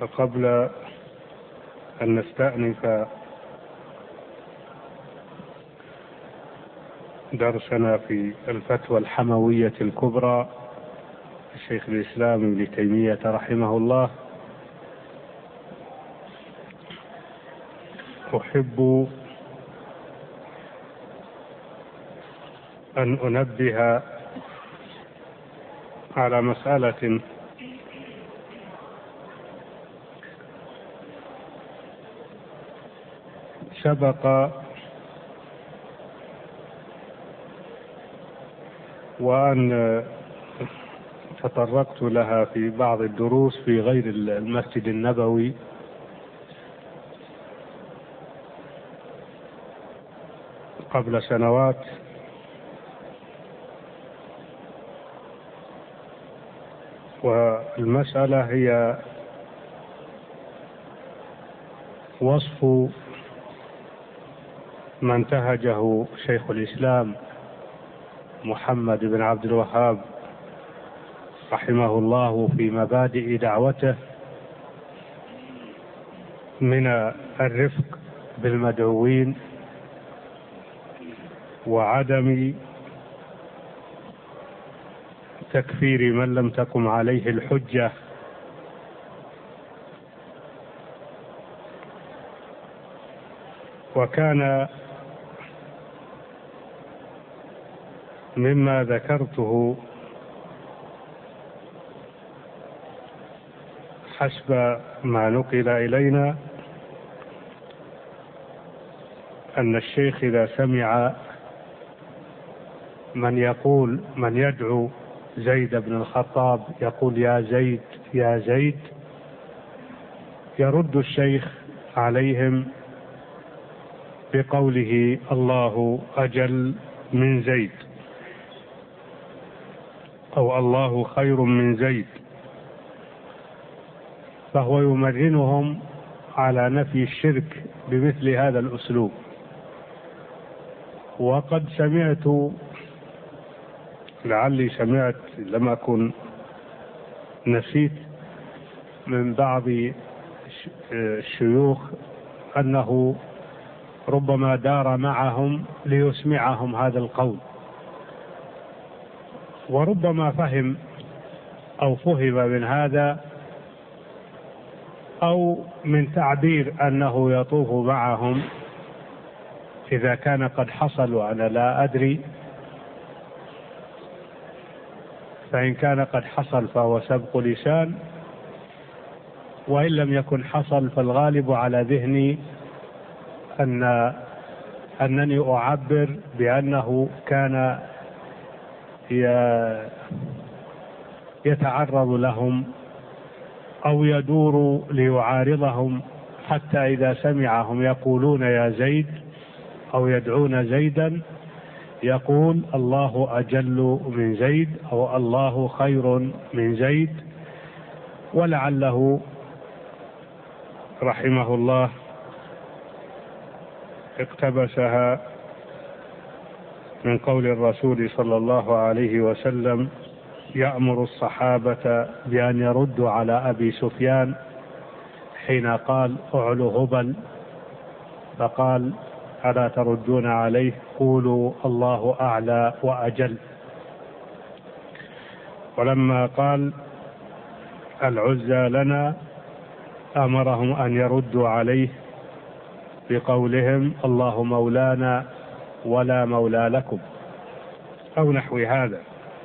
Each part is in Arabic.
فقبل أن نستأنف درسنا في الفتوى الحموية الكبرى الشيخ الإسلام ابن تيمية رحمه الله، أحب أن أنبه على مسألة سبق وأن تطرقت لها في بعض الدروس في غير المسجد النبوي، قبل سنوات، والمسألة هي وصف ما انتهجه شيخ الإسلام محمد بن عبد الوهاب رحمه الله في مبادئ دعوته من الرفق بالمدعوين وعدم تكفير من لم تقم عليه الحجة، وكان مما ذكرته حسب ما نقل إلينا أن الشيخ إذا سمع من يدعو زيد بن الخطاب يقول يا زيد يا زيد، يرد الشيخ عليهم بقوله الله أجل من زيد أو الله خير من زيد، فهو يمرنهم على نفي الشرك بمثل هذا الأسلوب. وقد سمعت، لعلي سمعت لم أكن نسيت، من بعض الشيوخ أنه ربما دار معهم ليسمعهم هذا القول، وربما فهم أو فهم من هذا أو من تعبير أنه يطوف معهم إذا كان قد حصل، وأنا لا أدري، فإن كان قد حصل فهو سبق لسان، وإن لم يكن حصل فالغالب على ذهني أنني أعبر بأنه كان يتعرض لهم أو يدور ليعارضهم، حتى إذا سمعهم يقولون يا زيد أو يدعون زيدا يقول الله أجل من زيد أو الله خير من زيد. ولعله رحمه الله اقتبسها من قول الرسول صلى الله عليه وسلم يأمر الصحابة بأن يردوا على أبي سفيان حين قال أعلو هبل، فقال ألا تردون عليه قولوا الله أعلى وأجل. ولما قال العزى لنا أمرهم أن يردوا عليه بقولهم الله مولانا ولا مولى لكم أو نحو هذا.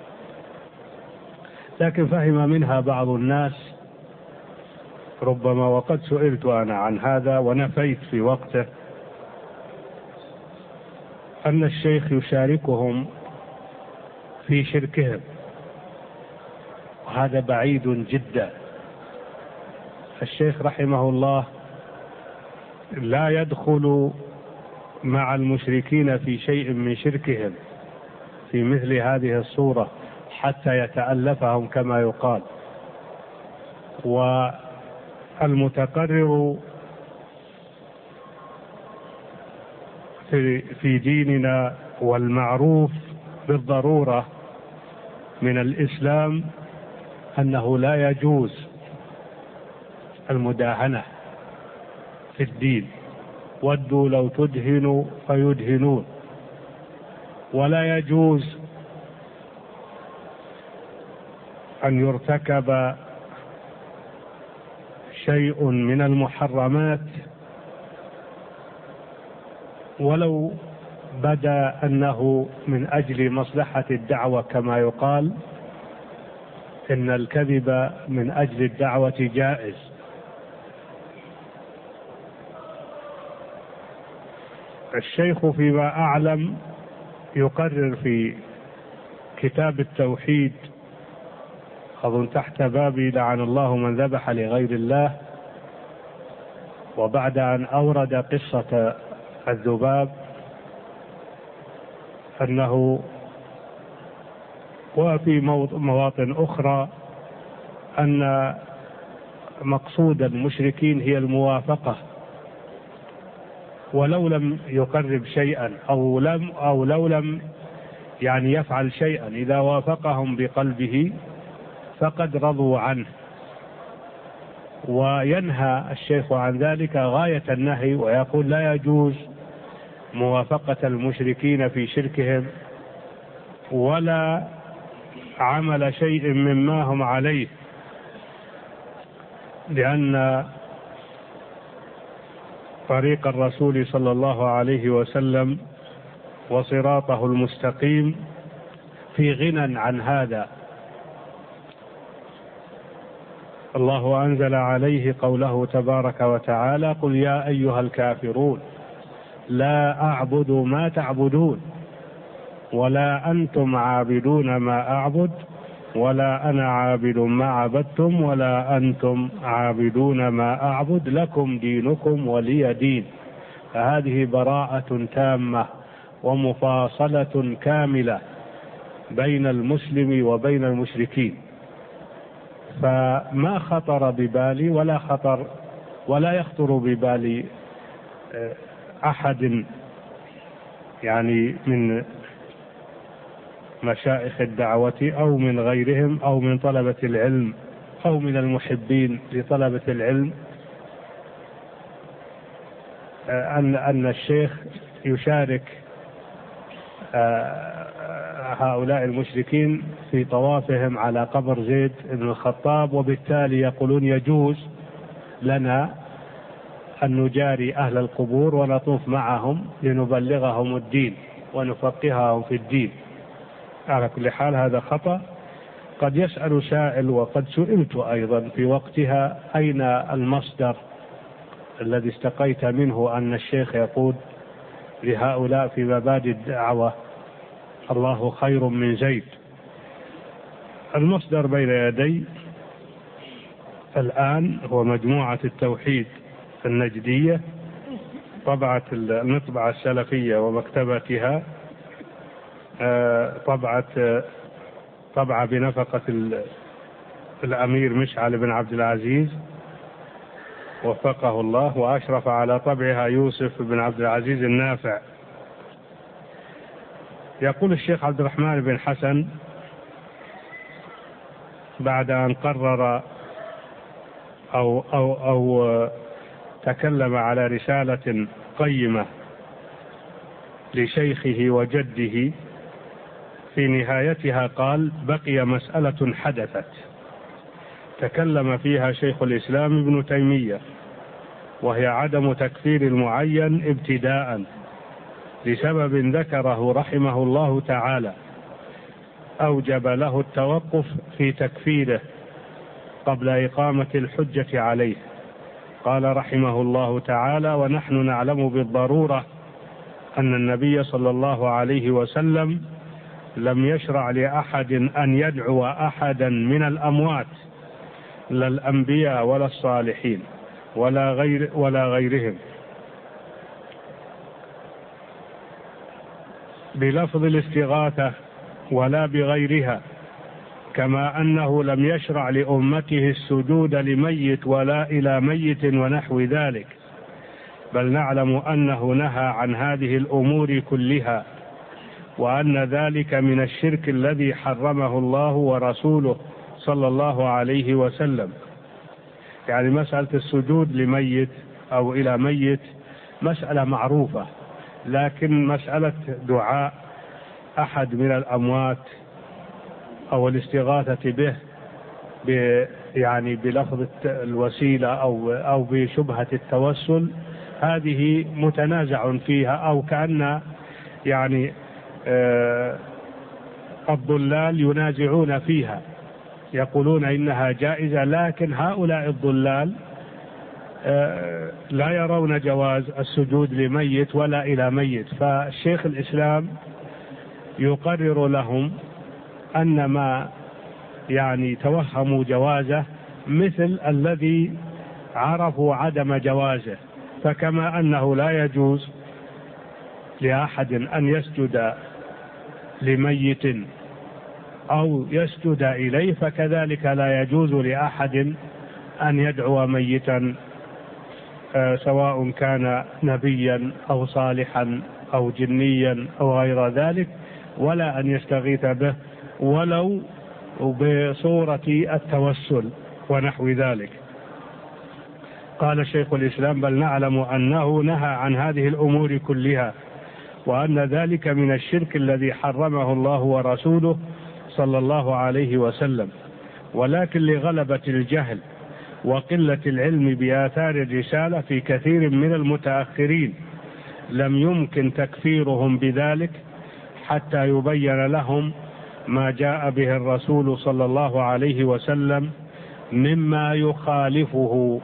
لكن فهم منها بعض الناس ربما، وقد سئلت أنا عن هذا ونفيت في وقته، أن الشيخ يشاركهم في شركهم، وهذا بعيد جدا. الشيخ رحمه الله لا يدخل مع المشركين في شيء من شركهم في مثل هذه الصورة حتى يتألفهم كما يقال. والمتقرر في ديننا والمعروف بالضرورة من الإسلام أنه لا يجوز المداهنة في الدين، ودوا لو تدهنوا فيدهنون. ولا يجوز أن يرتكب شيء من المحرمات ولو بدا أنه من أجل مصلحة الدعوة، كما يقال إن الكذب من أجل الدعوة جائز. الشيخ فيما أعلم يقرر في كتاب التوحيد، أظن تحت باب لعن الله من ذبح لغير الله، وبعد أن أورد قصة الذباب أنه وفي مواطن أخرى أن مقصود المشركين هي الموافقة، ولو لم يقرب شيئا أو لو لم يعني يفعل شيئا، إذا وافقهم بقلبه فقد رضوا عنه. وينهى الشيخ عن ذلك غاية النهي، ويقول لا يجوز موافقة المشركين في شركهم ولا عمل شيء مما هم عليه، لأن طريق الرسول صلى الله عليه وسلم وصراطه المستقيم في غنى عن هذا. الله أنزل عليه قوله تبارك وتعالى: قل يا أيها الكافرون لا أعبد ما تعبدون ولا أنتم عابدون ما أعبد ولا أنا عابد ما عبدتم ولا أنتم عابدون ما أعبد لكم دينكم ولي دين. فهذه براءة تامة ومفاصلة كاملة بين المسلم وبين المشركين. فما خطر ببالي ولا يخطر ببال أحد يعني من مشايخ الدعوة أو من غيرهم أو من طلبة العلم أو من المحبين لطلبة العلم أن الشيخ يشارك هؤلاء المشركين في طوافهم على قبر زيد بن الخطاب، وبالتالي يقولون يجوز لنا أن نجاري أهل القبور ونطوف معهم لنبلغهم الدين ونفقههم في الدين. على كل حال هذا خطأ. قد يسأل سائل، وقد سئلت أيضا في وقتها: أين المصدر الذي استقيت منه أن الشيخ يقول لهؤلاء في مبادئ الدعوة الله خير من زيد؟ المصدر بين يدي الآن هو مجموعة التوحيد النجدية، طبعة المطبعة السلفية ومكتبتها، طبعة بنفقة الأمير مشعل بن عبد العزيز وفقه الله، وأشرف على طبعها يوسف بن عبد العزيز النافع. يقول الشيخ عبد الرحمن بن حسن بعد أن قرر أو تكلم على رسالة قيمة لشيخه وجده، في نهايتها قال: بقي مسألة حدثت تكلم فيها شيخ الإسلام ابن تيمية، وهي عدم تكفير المعين ابتداء لسبب ذكره رحمه الله تعالى أوجب له التوقف في تكفيره قبل إقامة الحجة عليه. قال رحمه الله تعالى: ونحن نعلم بالضرورة أن النبي صلى الله عليه وسلم لم يشرع لأحد أن يدعو أحدا من الأموات، لا الأنبياء ولا الصالحين ولا غيرهم، بلفظ الاستغاثة ولا بغيرها، كما أنه لم يشرع لأمته السجود لميت ولا إلى ميت ونحو ذلك، بل نعلم أنه نهى عن هذه الأمور كلها، وأن ذلك من الشرك الذي حرمه الله ورسوله صلى الله عليه وسلم. يعني مسألة السجود لميت أو إلى ميت مسألة معروفة، لكن مسألة دعاء أحد من الأموات أو الاستغاثة به يعني بلفظ الوسيلة أو بشبهة التوسل، هذه متنازع فيها، أو كأن يعني الضلال ينازعون فيها، يقولون إنها جائزة، لكن هؤلاء الضلال لا يرون جواز السجود لميت ولا إلى ميت. فالشيخ الإسلام يقرر لهم أن ما يعني توهموا جوازه مثل الذي عرفوا عدم جوازه، فكما أنه لا يجوز لأحد أن يسجد لميت أو يسجد إليه، فكذلك لا يجوز لأحد أن يدعو ميتا سواء كان نبيا أو صالحا أو جنيا أو غير ذلك، ولا أن يستغيث به ولو بصورة التوسل ونحو ذلك. قال شيخ الإسلام: بل نعلم أنه نهى عن هذه الأمور كلها، وأن ذلك من الشرك الذي حرمه الله ورسوله صلى الله عليه وسلم، ولكن لغلبة الجهل وقلة العلم بآثار الرسالة في كثير من المتأخرين لم يمكن تكفيرهم بذلك حتى يبين لهم ما جاء به الرسول صلى الله عليه وسلم مما يخالفه.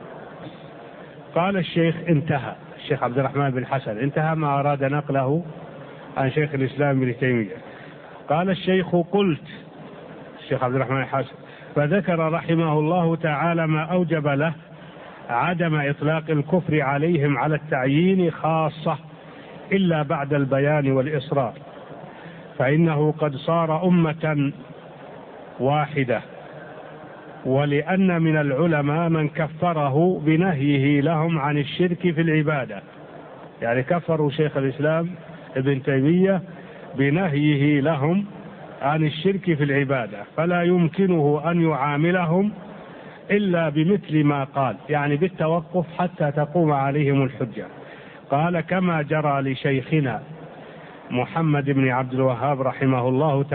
قال الشيخ: انتهى الشيخ عبد الرحمن بن حسن، انتهى ما أراد نقله عن شيخ الإسلام ابن تيمية. قال الشيخ: قلت الشيخ عبد الرحمن بن حسن: فذكر رحمه الله تعالى ما أوجب له عدم إطلاق الكفر عليهم على التعيين خاصة إلا بعد البيان والإصرار، فإنه قد صار أمة واحدة، ولأن من العلماء من كفره بنهيه لهم عن الشرك في العبادة، يعني كفروا شيخ الإسلام ابن تيمية بنهيه لهم عن الشرك في العبادة، فلا يمكنه أن يعاملهم إلا بمثل ما قال، يعني بالتوقف حتى تقوم عليهم الحجة. قال: كما جرى لشيخنا محمد بن عبد الوهاب رحمه الله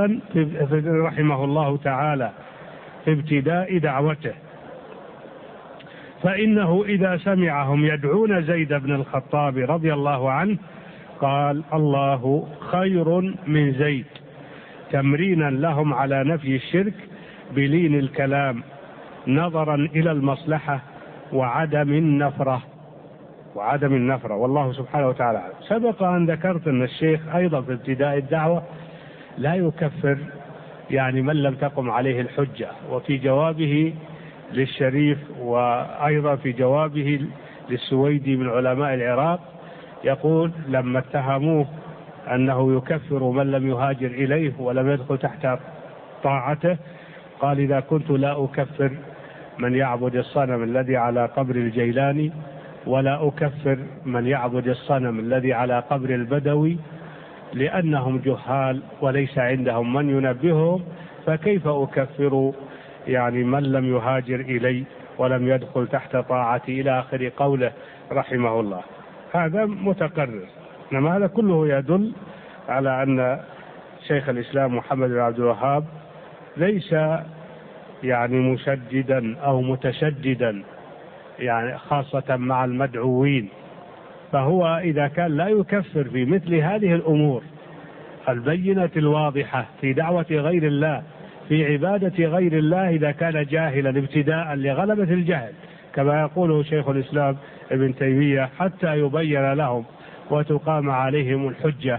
تعالى في ابتداء دعوته، فإنه إذا سمعهم يدعون زيد بن الخطاب رضي الله عنه قال: الله خير من زيد، تمرينا لهم على نفي الشرك بلين الكلام نظرا إلى المصلحة وعدم النفرة، والله سبحانه وتعالى. سبق أن ذكرت أن الشيخ أيضا في ابتداء الدعوة لا يكفر يعني من لم تقم عليه الحجة، وفي جوابه للشريف وأيضا في جوابه للسويدي من علماء العراق يقول لما اتهموه أنه يكفر من لم يهاجر إليه ولم يدخل تحت طاعته، قال: إذا كنت لا أكفر من يعبد الصنم الذي على قبر الجيلاني، ولا أكفر من يعبد الصنم الذي على قبر البدوي، لأنهم جهال وليس عندهم من ينبههم، فكيف أكفر يعني من لم يهاجر إلي ولم يدخل تحت طاعتي، إلى آخر قوله رحمه الله. هذا متقرر، إنما هذا كله يدل على أن شيخ الإسلام محمد بن عبد الوهاب ليس يعني مشددا أو متشددا يعني خاصة مع المدعوين، فهو إذا كان لا يكفر في مثل هذه الأمور البينة الواضحة في دعوة غير الله في عبادة غير الله، إذا كان جاهلا ابتداء لغلبة الجهل كما يقوله شيخ الإسلام ابن تيمية حتى يبين لهم وتقام عليهم الحجة،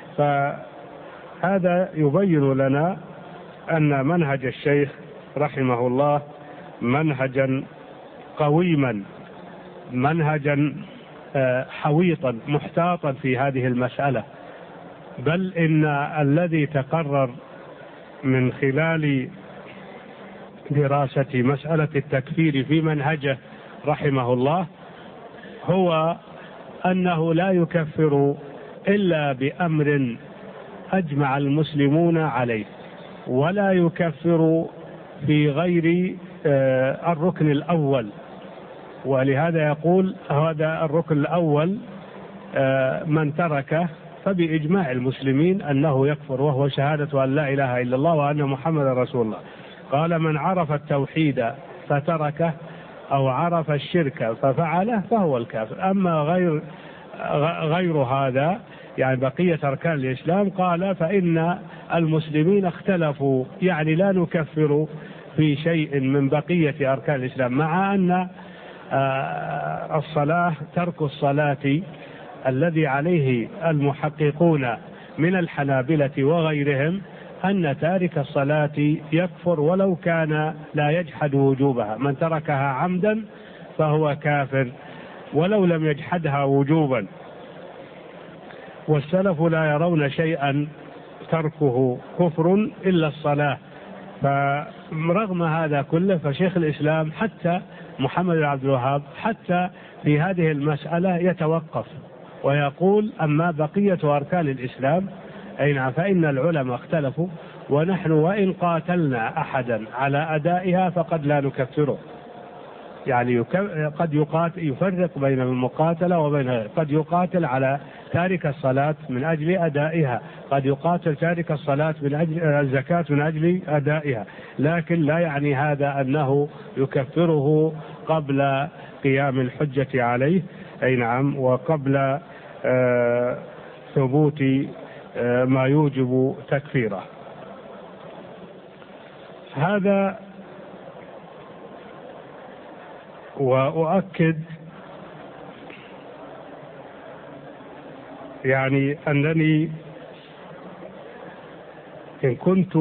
فهذا يبين لنا أن منهج الشيخ رحمه الله منهجا قويما، منهجا حويطا محتاطا في هذه المسألة، بل إن الذي تقرر من خلال دراسة مسألة التكفير في منهجه رحمه الله هو أنه لا يكفر إلا بأمر أجمع المسلمون عليه، ولا يكفر في غير الركن الأول ولهذا يقول هذا الركن الأول من تركه فبإجماع المسلمين أنه يكفر، وهو شهادة أن لا إله إلا الله وأن محمد رسول الله. قال من عرف التوحيد فتركه أو عرف الشرك ففعله فهو الكافر. أما غير هذا يعني بقية أركان الإسلام قال فإن المسلمين اختلفوا، يعني لا نكفر في شيء من بقية أركان الإسلام، مع أن الصلاة ترك الصلاة الذي عليه المحققون من الحنابلة وغيرهم أن تارك الصلاة يكفر ولو كان لا يجحد وجوبها، من تركها عمدا فهو كافر ولو لم يجحدها وجوبا. والسلف لا يرون شيئا تركه كفر إلا الصلاة. فرغم هذا كله فشيخ الإسلام حتى محمد بن عبد الوهاب حتى في هذه المسألة يتوقف ويقول أما بقية أركان الإسلام أي نعم فإن العلماء اختلفوا، ونحن وإن قاتلنا أحدا على أدائها فقد لا نكفره. يعني قد يفرق بين المقاتلة وبين غيره، قد يقاتل على تارك الصلاة من أجل أدائها، قد يقاتل تارك الصلاة من أجل الزكاة من أجل أدائها، لكن لا يعني هذا أنه يكفره قبل قيام الحجة عليه أي نعم وقبل ثبوت ما يوجب تكفيره. هذا وأؤكد يعني أنني إن كنت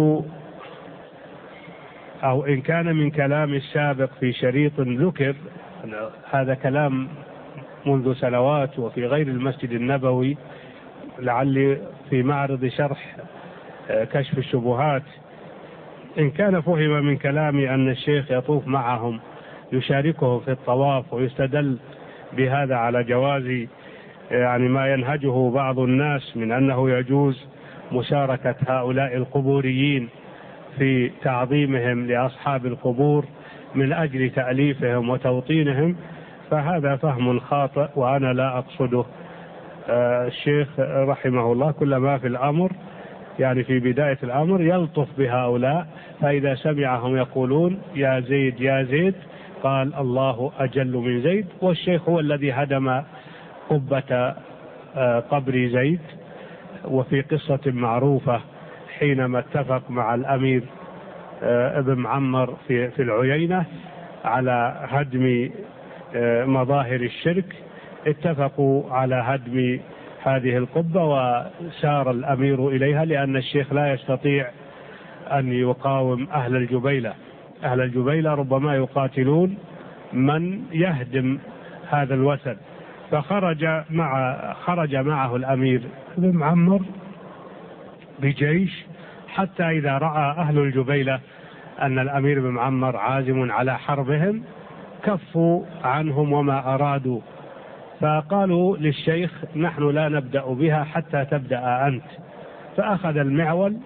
أو إن كان من كلام السابق في شريط ذكر، هذا كلام منذ سنوات وفي غير المسجد النبوي، لعلي في معرض شرح كشف الشبهات، إن كان فهم من كلامي أن الشيخ يطوف معهم يشاركه في الطواف ويستدل بهذا على جواز يعني ما ينهجه بعض الناس من أنه يجوز مشاركة هؤلاء القبوريين في تعظيمهم لأصحاب القبور من أجل تأليفهم وتوطينهم، فهذا فهم خاطئ وأنا لا أقصده. الشيخ رحمه الله كل ما في الأمر يعني في بداية الأمر يلطف بهؤلاء، فإذا سمعهم يقولون يا زيد يا زيد قال الله أجل من زيد. والشيخ هو الذي هدم قبة قبر زيد، وفي قصة معروفة حينما اتفق مع الأمير ابن معمر في العيينة على هدم مظاهر الشرك، اتفقوا على هدم هذه القبة وسار الأمير إليها، لأن الشيخ لا يستطيع أن يقاوم أهل الجبيلة. أهل الجبيلة ربما يقاتلون من يهدم هذا الوثن، فخرج معه الأمير ابن معمر بجيش، حتى إذا رأى أهل الجبيلة أن الأمير ابن معمر عازم على حربهم كفوا عنهم وما أرادوا، فقالوا للشيخ نحن لا نبدأ بها حتى تبدأ أنت، فأخذ المعول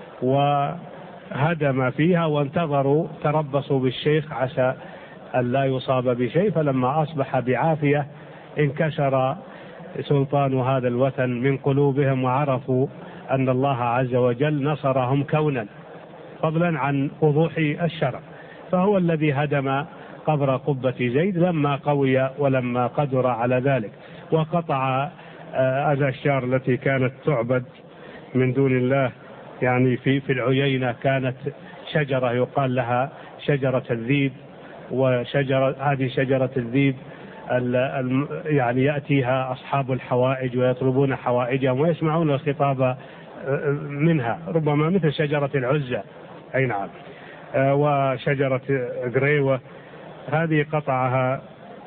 وهدم فيها وانتظروا تربصوا بالشيخ عسى أن لا يصاب بشيء، فلما أصبح بعافية انكسر سلطان هذا الوثن من قلوبهم وعرفوا أن الله عز وجل نصرهم كونا فضلا عن وضوح الشرع، فهو الذي هدم قبر قبة زيد لما قوي ولما قدر على ذلك، وقطع الأشجار التي كانت تعبد من دون الله. يعني في العيينة كانت شجرة يقال لها شجرة الذيب، وشجرة هذه شجرة الذيب يعني يأتيها أصحاب الحوائج ويطلبون حوائجهم ويسمعون الخطاب منها، ربما مثل شجرة العزة أي نعم، وشجرة قريوة هذه قطعها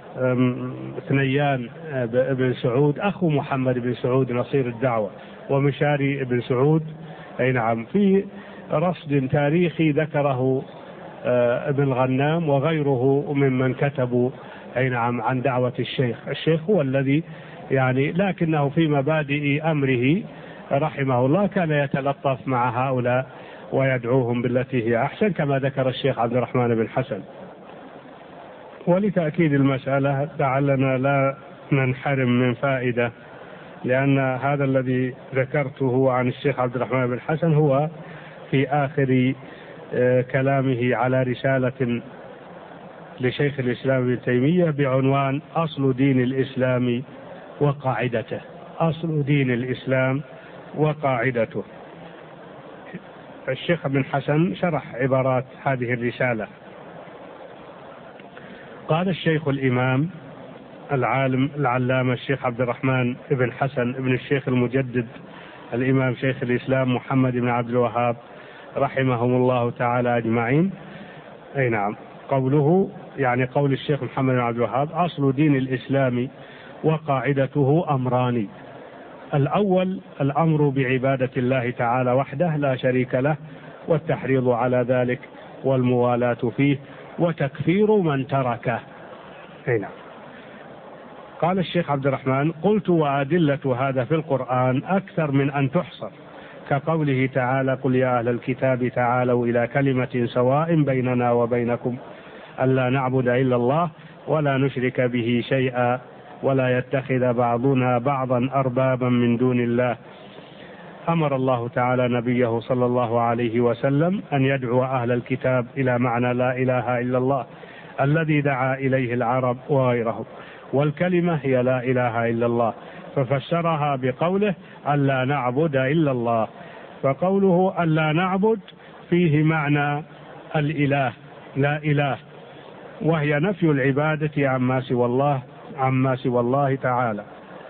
ثنيان بن سعود أخو محمد بن سعود نصير الدعوة ومشاري بن سعود أي نعم، في رصد تاريخي ذكره ابن غنام وغيره ممن كتبوا أي نعم عن دعوة الشيخ هو الذي يعني، لكنه في مبادئ أمره رحمه الله كان يتلطف مع هؤلاء ويدعوهم بالتي هي أحسن، كما ذكر الشيخ عبد الرحمن بن حسن. ولتأكيد المسألة لعلنا لا ننحرم من فائدة، لأن هذا الذي ذكرته عن الشيخ عبد الرحمن بن حسن هو في آخر كلامه على رسالة لشيخ الإسلام ابن تيمية بعنوان أصل دين الإسلام وقاعدته. أصل دين الإسلام وقاعدته. الشيخ ابن حسن شرح عبارات هذه الرسالة. قال الشيخ الإمام العالم العلامة الشيخ عبد الرحمن بن حسن بن الشيخ المجدد الإمام شيخ الإسلام محمد بن عبد الوهاب رحمهم الله تعالى أجمعين. أي نعم. قوله يعني قول الشيخ محمد بن عبد الوهاب: أصل دين الإسلام وقاعدته أمران. الأول الأمر بعبادة الله تعالى وحده لا شريك له، والتحريض على ذلك والموالاة فيه، وتكفير من تركه. أي نعم. قال الشيخ عبد الرحمن: قلت وأدلة هذا في القرآن أكثر من أن تحصر، كقوله تعالى: قل يا أهل الكتاب تعالوا إلى كلمة سواء بيننا وبينكم ألا نعبد إلا الله ولا نشرك به شيئا ولا يتخذ بعضنا بعضا أربابا من دون الله. أمر الله تعالى نبيه صلى الله عليه وسلم أن يدعو أهل الكتاب إلى معنى لا إله إلا الله الذي دعا إليه العرب وغيرهم، والكلمة هي لا إله إلا الله، ففسرها بقوله ألا نعبد إلا الله. فقوله ألا نعبد فيه معنى الإله، لا إله، وهي نفي العبادة عما سوى الله تعالى.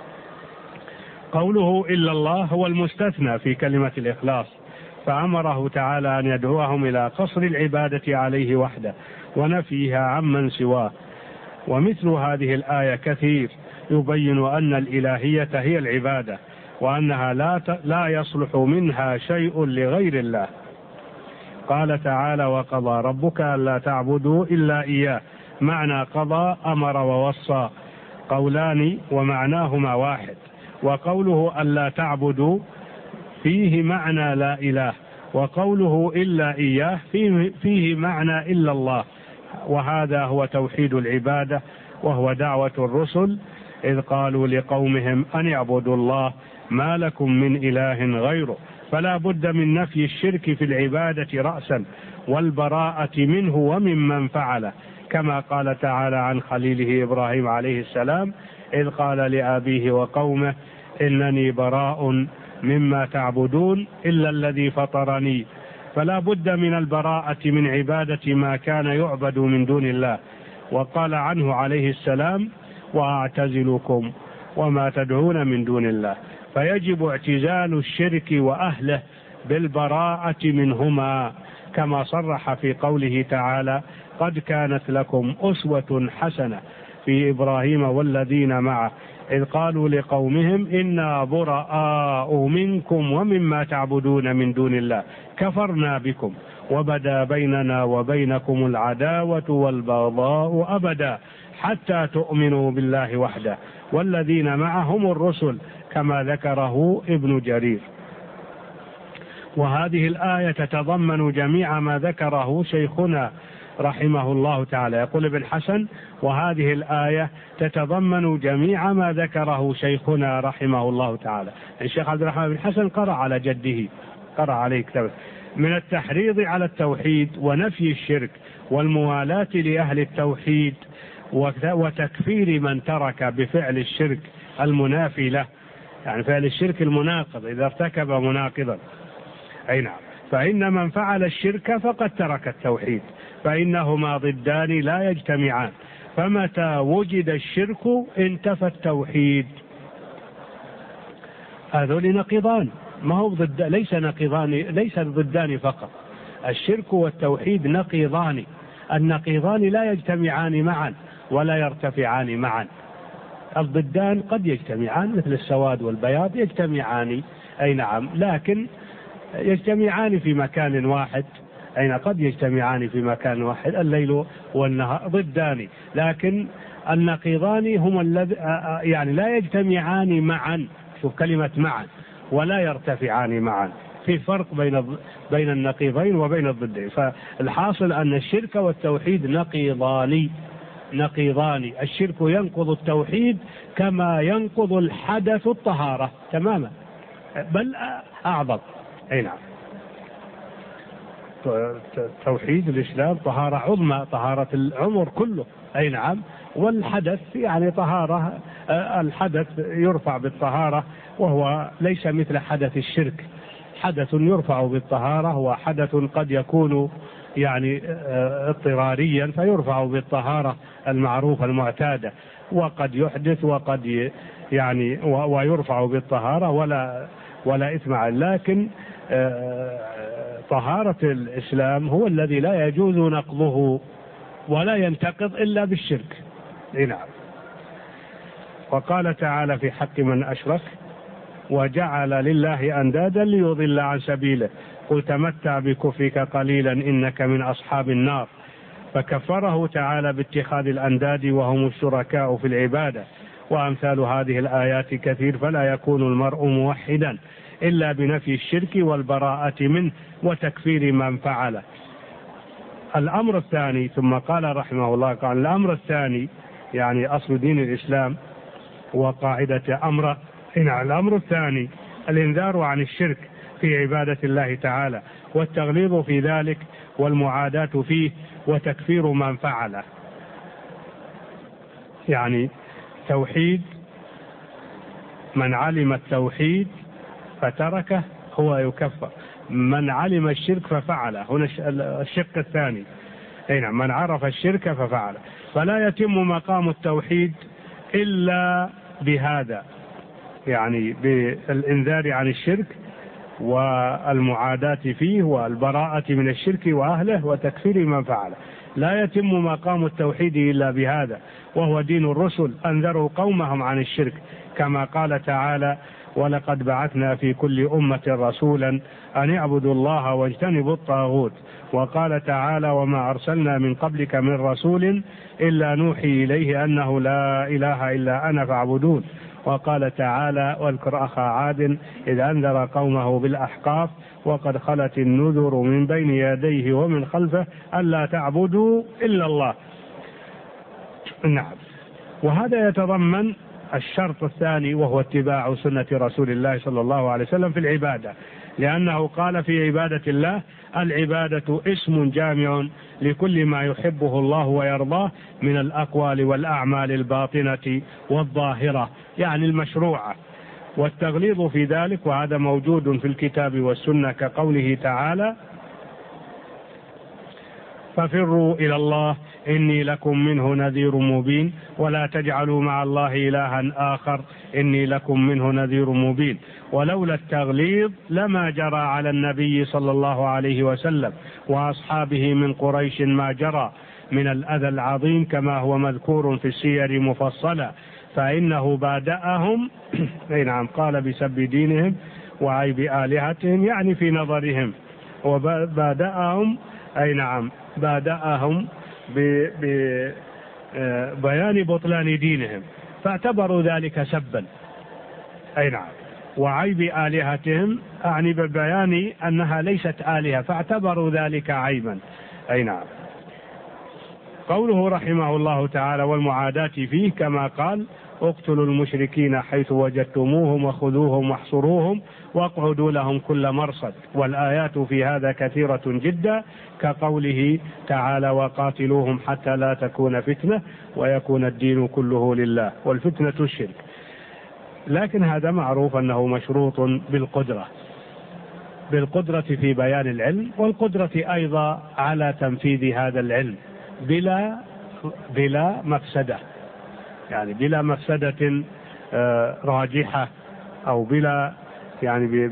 قوله إلا الله هو المستثنى في كلمة الإخلاص، فأمره تعالى أن يدعوهم إلى قصر العبادة عليه وحده ونفيها عمن سواه. ومثل هذه الآية كثير يبين أن الإلهية هي العبادة، وأنها لا يصلح منها شيء لغير الله. قال تعالى: وقضى ربك ألا تعبدوا إلا إياه. معنى قضى أمر ووصى، قولان ومعناهما واحد. وقوله ألا تعبدوا فيه معنى لا إله، وقوله إلا إياه فيه معنى إلا الله، وهذا هو توحيد العبادة، وهو دعوة الرسل إذ قالوا لقومهم أن اعبدوا الله ما لكم من إله غيره. فلا بد من نفي الشرك في العبادة رأسا، والبراءة منه وممن فعله، كما قال تعالى عن خليله إبراهيم عليه السلام إذ قال لأبيه وقومه إنني براء مما تعبدون إلا الذي فطرني. فلا بد من البراءة من عبادة ما كان يعبد من دون الله. وقال عنه عليه السلام: وأعتزلكم وما تدعون من دون الله. فيجب اعتزال الشرك وأهله بالبراءة منهما، كما صرح في قوله تعالى: قد كانت لكم أسوة حسنة في إبراهيم والذين معه إذ قالوا لقومهم إنا براء منكم ومما تعبدون من دون الله كفرنا بكم وبدا بيننا وبينكم العداوة والبغضاء أبدا حتى تؤمنوا بالله وحده والذين معهم الرسل، كما ذكره ابن جرير. وهذه الآية تتضمن جميع ما ذكره شيخنا رحمه الله تعالى. يقول ابن حسن: وهذه الآية تتضمن جميع ما ذكره شيخنا رحمه الله تعالى. الشيخ عبد الرحمن بن حسن قرأ على جده، قرأ عليه كتابه من التحريض على التوحيد ونفي الشرك والموالاة لأهل التوحيد وتكفير من ترك بفعل الشرك المنافي له، يعني فعل الشرك المناقض إذا ارتكب مناقضا. أي نعم. فإن من فعل الشرك فقد ترك التوحيد، فإنهما ضدان لا يجتمعان، فمتى وجد الشرك انتفى التوحيد. هذول نقيضان، ما هو ضد، ليس نقيضان، ليس ضدان فقط. الشرك والتوحيد نقيضان، النقيضان لا يجتمعان معا ولا يرتفعان معا. الضدان قد يجتمعان مثل السواد والبياض يجتمعان، أي نعم، لكن يجتمعان في مكان واحد، أين قد يجتمعان في مكان واحد، الليل والنهار ضدان، لكن النقيضان هم الذي يعني لا يجتمعان معا. شوف كلمة معا، ولا يرتفعان معا، في فرق بين النقيضين وبين الضدين. فالحاصل أن الشرك والتوحيد نقيضان نقيضان، الشرك ينقض التوحيد كما ينقض الحدث الطهارة تماما، بل أعظم. أي نعم، توحيد الإسلام طهارة عظمى، طهارة العمر كله. أي نعم، والحدث يعني طهارة، الحدث يرفع بالطهارة، وهو ليس مثل حدث الشرك. حدث يرفع بالطهارة، وحدث قد يكون يعني اضطراريا فيرفع بالطهارة المعروفة المعتادة، وقد يحدث وقد يعني ويرفع بالطهارة ولا إثم عليه. لكن طهارة الإسلام هو الذي لا يجوز نقضه ولا ينتقض إلا بالشرك. نعم. وقال تعالى في حق من أشرك وجعل لله أندادا ليضل عن سبيله قل تمتع بكفرك قليلا إنك من أصحاب النار. فكفره تعالى باتخاذ الأنداد وهم الشركاء في العبادة. وأمثال هذه الآيات كثير، فلا يكون المرء موحدا إلا بنفي الشرك والبراءة منه وتكفير من فعله. الأمر الثاني، ثم قال رحمه الله قال الأمر الثاني يعني أصل دين الإسلام وقاعدة أمره. الأمر الثاني الإنذار عن الشرك في عبادة الله تعالى والتغليظ في ذلك والمعاداة فيه وتكفير من فعله. يعني توحيد، من علم التوحيد فتركه هو يكفر، من علم الشرك ففعله، هنا الشق الثاني. نعم، من عرف الشرك ففعله. فلا يتم مقام التوحيد إلا بهذا، يعني بالإنذار عن الشرك والمعاداة فيه والبراءة من الشرك وأهله وتكفير من فعله. لا يتم مقام التوحيد إلا بهذا، وهو دين الرسل، أنذروا قومهم عن الشرك كما قال تعالى ولقد بعثنا في كل أمة رسولا أن اعبدوا الله واجتنبوا الطاغوت. وقال تعالى وما أرسلنا من قبلك من رسول إلا نوحي إليه أنه لا إله إلا أنا فاعبدون. وقال تعالى واذكر أخا عاد إذ أنذر قومه بالأحقاف وقد خلت النذر من بين يديه ومن خلفه ألا تعبدوا إلا الله. نعم. وهذا يتضمن الشرط الثاني وهو اتباع سنة رسول الله صلى الله عليه وسلم في العبادة، لأنه قال في عبادة الله العبادة اسم جامع لكل ما يحبه الله ويرضاه من الأقوال والأعمال الباطنة والظاهرة، يعني المشروعة، والتغليظ في ذلك وهذا موجود في الكتاب والسنة كقوله تعالى ففروا إلى الله إني لكم منه نذير مبين ولا تجعلوا مع الله إلها آخر إني لكم منه نذير مبين. ولولا التغليظ لما جرى على النبي صلى الله عليه وسلم وأصحابه من قريش ما جرى من الأذى العظيم كما هو مذكور في السير مفصلة، فإنه بادأهم نعم قال بسب دينهم وعيب آلهتهم، يعني في نظرهم، وبادأهم أي نعم بادأهم ببيان بطلان دينهم فاعتبروا ذلك سبا. أي نعم. وعيب آلهتهم أعني ببيان أنها ليست آلهة فاعتبروا ذلك عيبا. أي نعم. قوله رحمه الله تعالى والمعاداة فيه كما قال اقتلوا المشركين حيث وجدتموهم وخذوهم واحصروهم واقعدوا لهم كل مرصد. والآيات في هذا كثيرة جدا كقوله تعالى وقاتلوهم حتى لا تكون فتنة ويكون الدين كله لله، والفتنة الشرك. لكن هذا معروف أنه مشروط بالقدرة في بيان العلم والقدرة أيضا على تنفيذ هذا العلم بلا مفسدة، يعني بلا مفسدة راجحة أو بلا يعني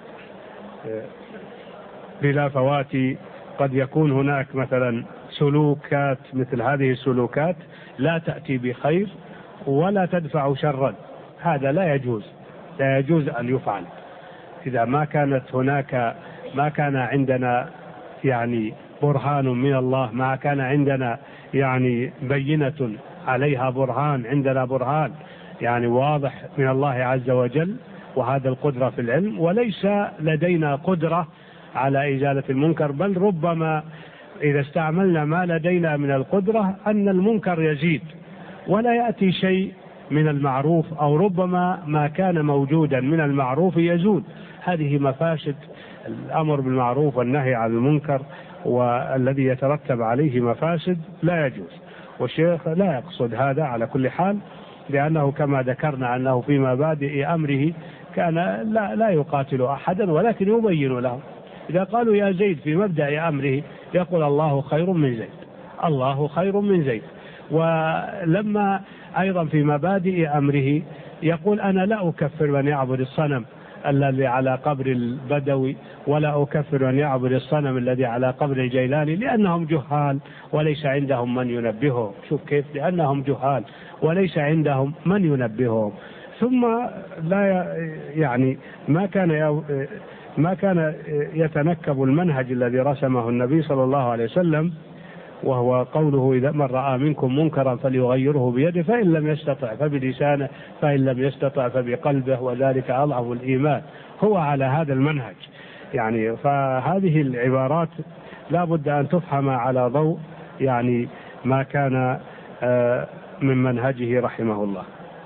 بلا فوات. قد يكون هناك مثلا سلوكات مثل هذه السلوكات لا تأتي بخير ولا تدفع شرا، هذا لا يجوز أن يفعل إذا ما كان عندنا يعني برهان من الله، ما كان عندنا يعني بينة عليها برهان، عندنا برهان يعني واضح من الله عز وجل، وهذا القدرة في العلم، وليس لدينا قدرة على إزالة المنكر، بل ربما إذا استعملنا ما لدينا من القدرة أن المنكر يزيد ولا يأتي شيء من المعروف، أو ربما ما كان موجودا من المعروف يزول. هذه مفاسد الأمر بالمعروف والنهي عن المنكر، والذي يترتب عليه مفاسد لا يجوز. والشيخ لا يقصد هذا على كل حال، لأنه كما ذكرنا أنه في مبادئ أمره كان لا يقاتل أحدا، ولكن يبين له. إذا قالوا يا زيد في مبدأ أمره يقول الله خير من زيد، الله خير من زيد. ولما أيضا في مبادئ أمره يقول أنا لا أكفر من يعبد الصنم الذي على قبر البدوي، ولا أكفر من يعبد الصنم الذي على قبر الجيلاني، لأنهم جهال وليس عندهم من ينبههم. شوف كيف، لأنهم جهال وليس عندهم من ينبههم. ثم لا يعني ما كان يتنكب المنهج الذي رسمه النبي صلى الله عليه وسلم، وهو قوله إذا من رأى منكم منكرا فليغيره بيده، فإن لم يستطع فبلسانه، فإن لم يستطع فبقلبه، وذلك أضعف الإيمان. هو على هذا المنهج يعني. فهذه العبارات لا بد أن تفهم على ضوء يعني ما كان من منهجه رحمه الله.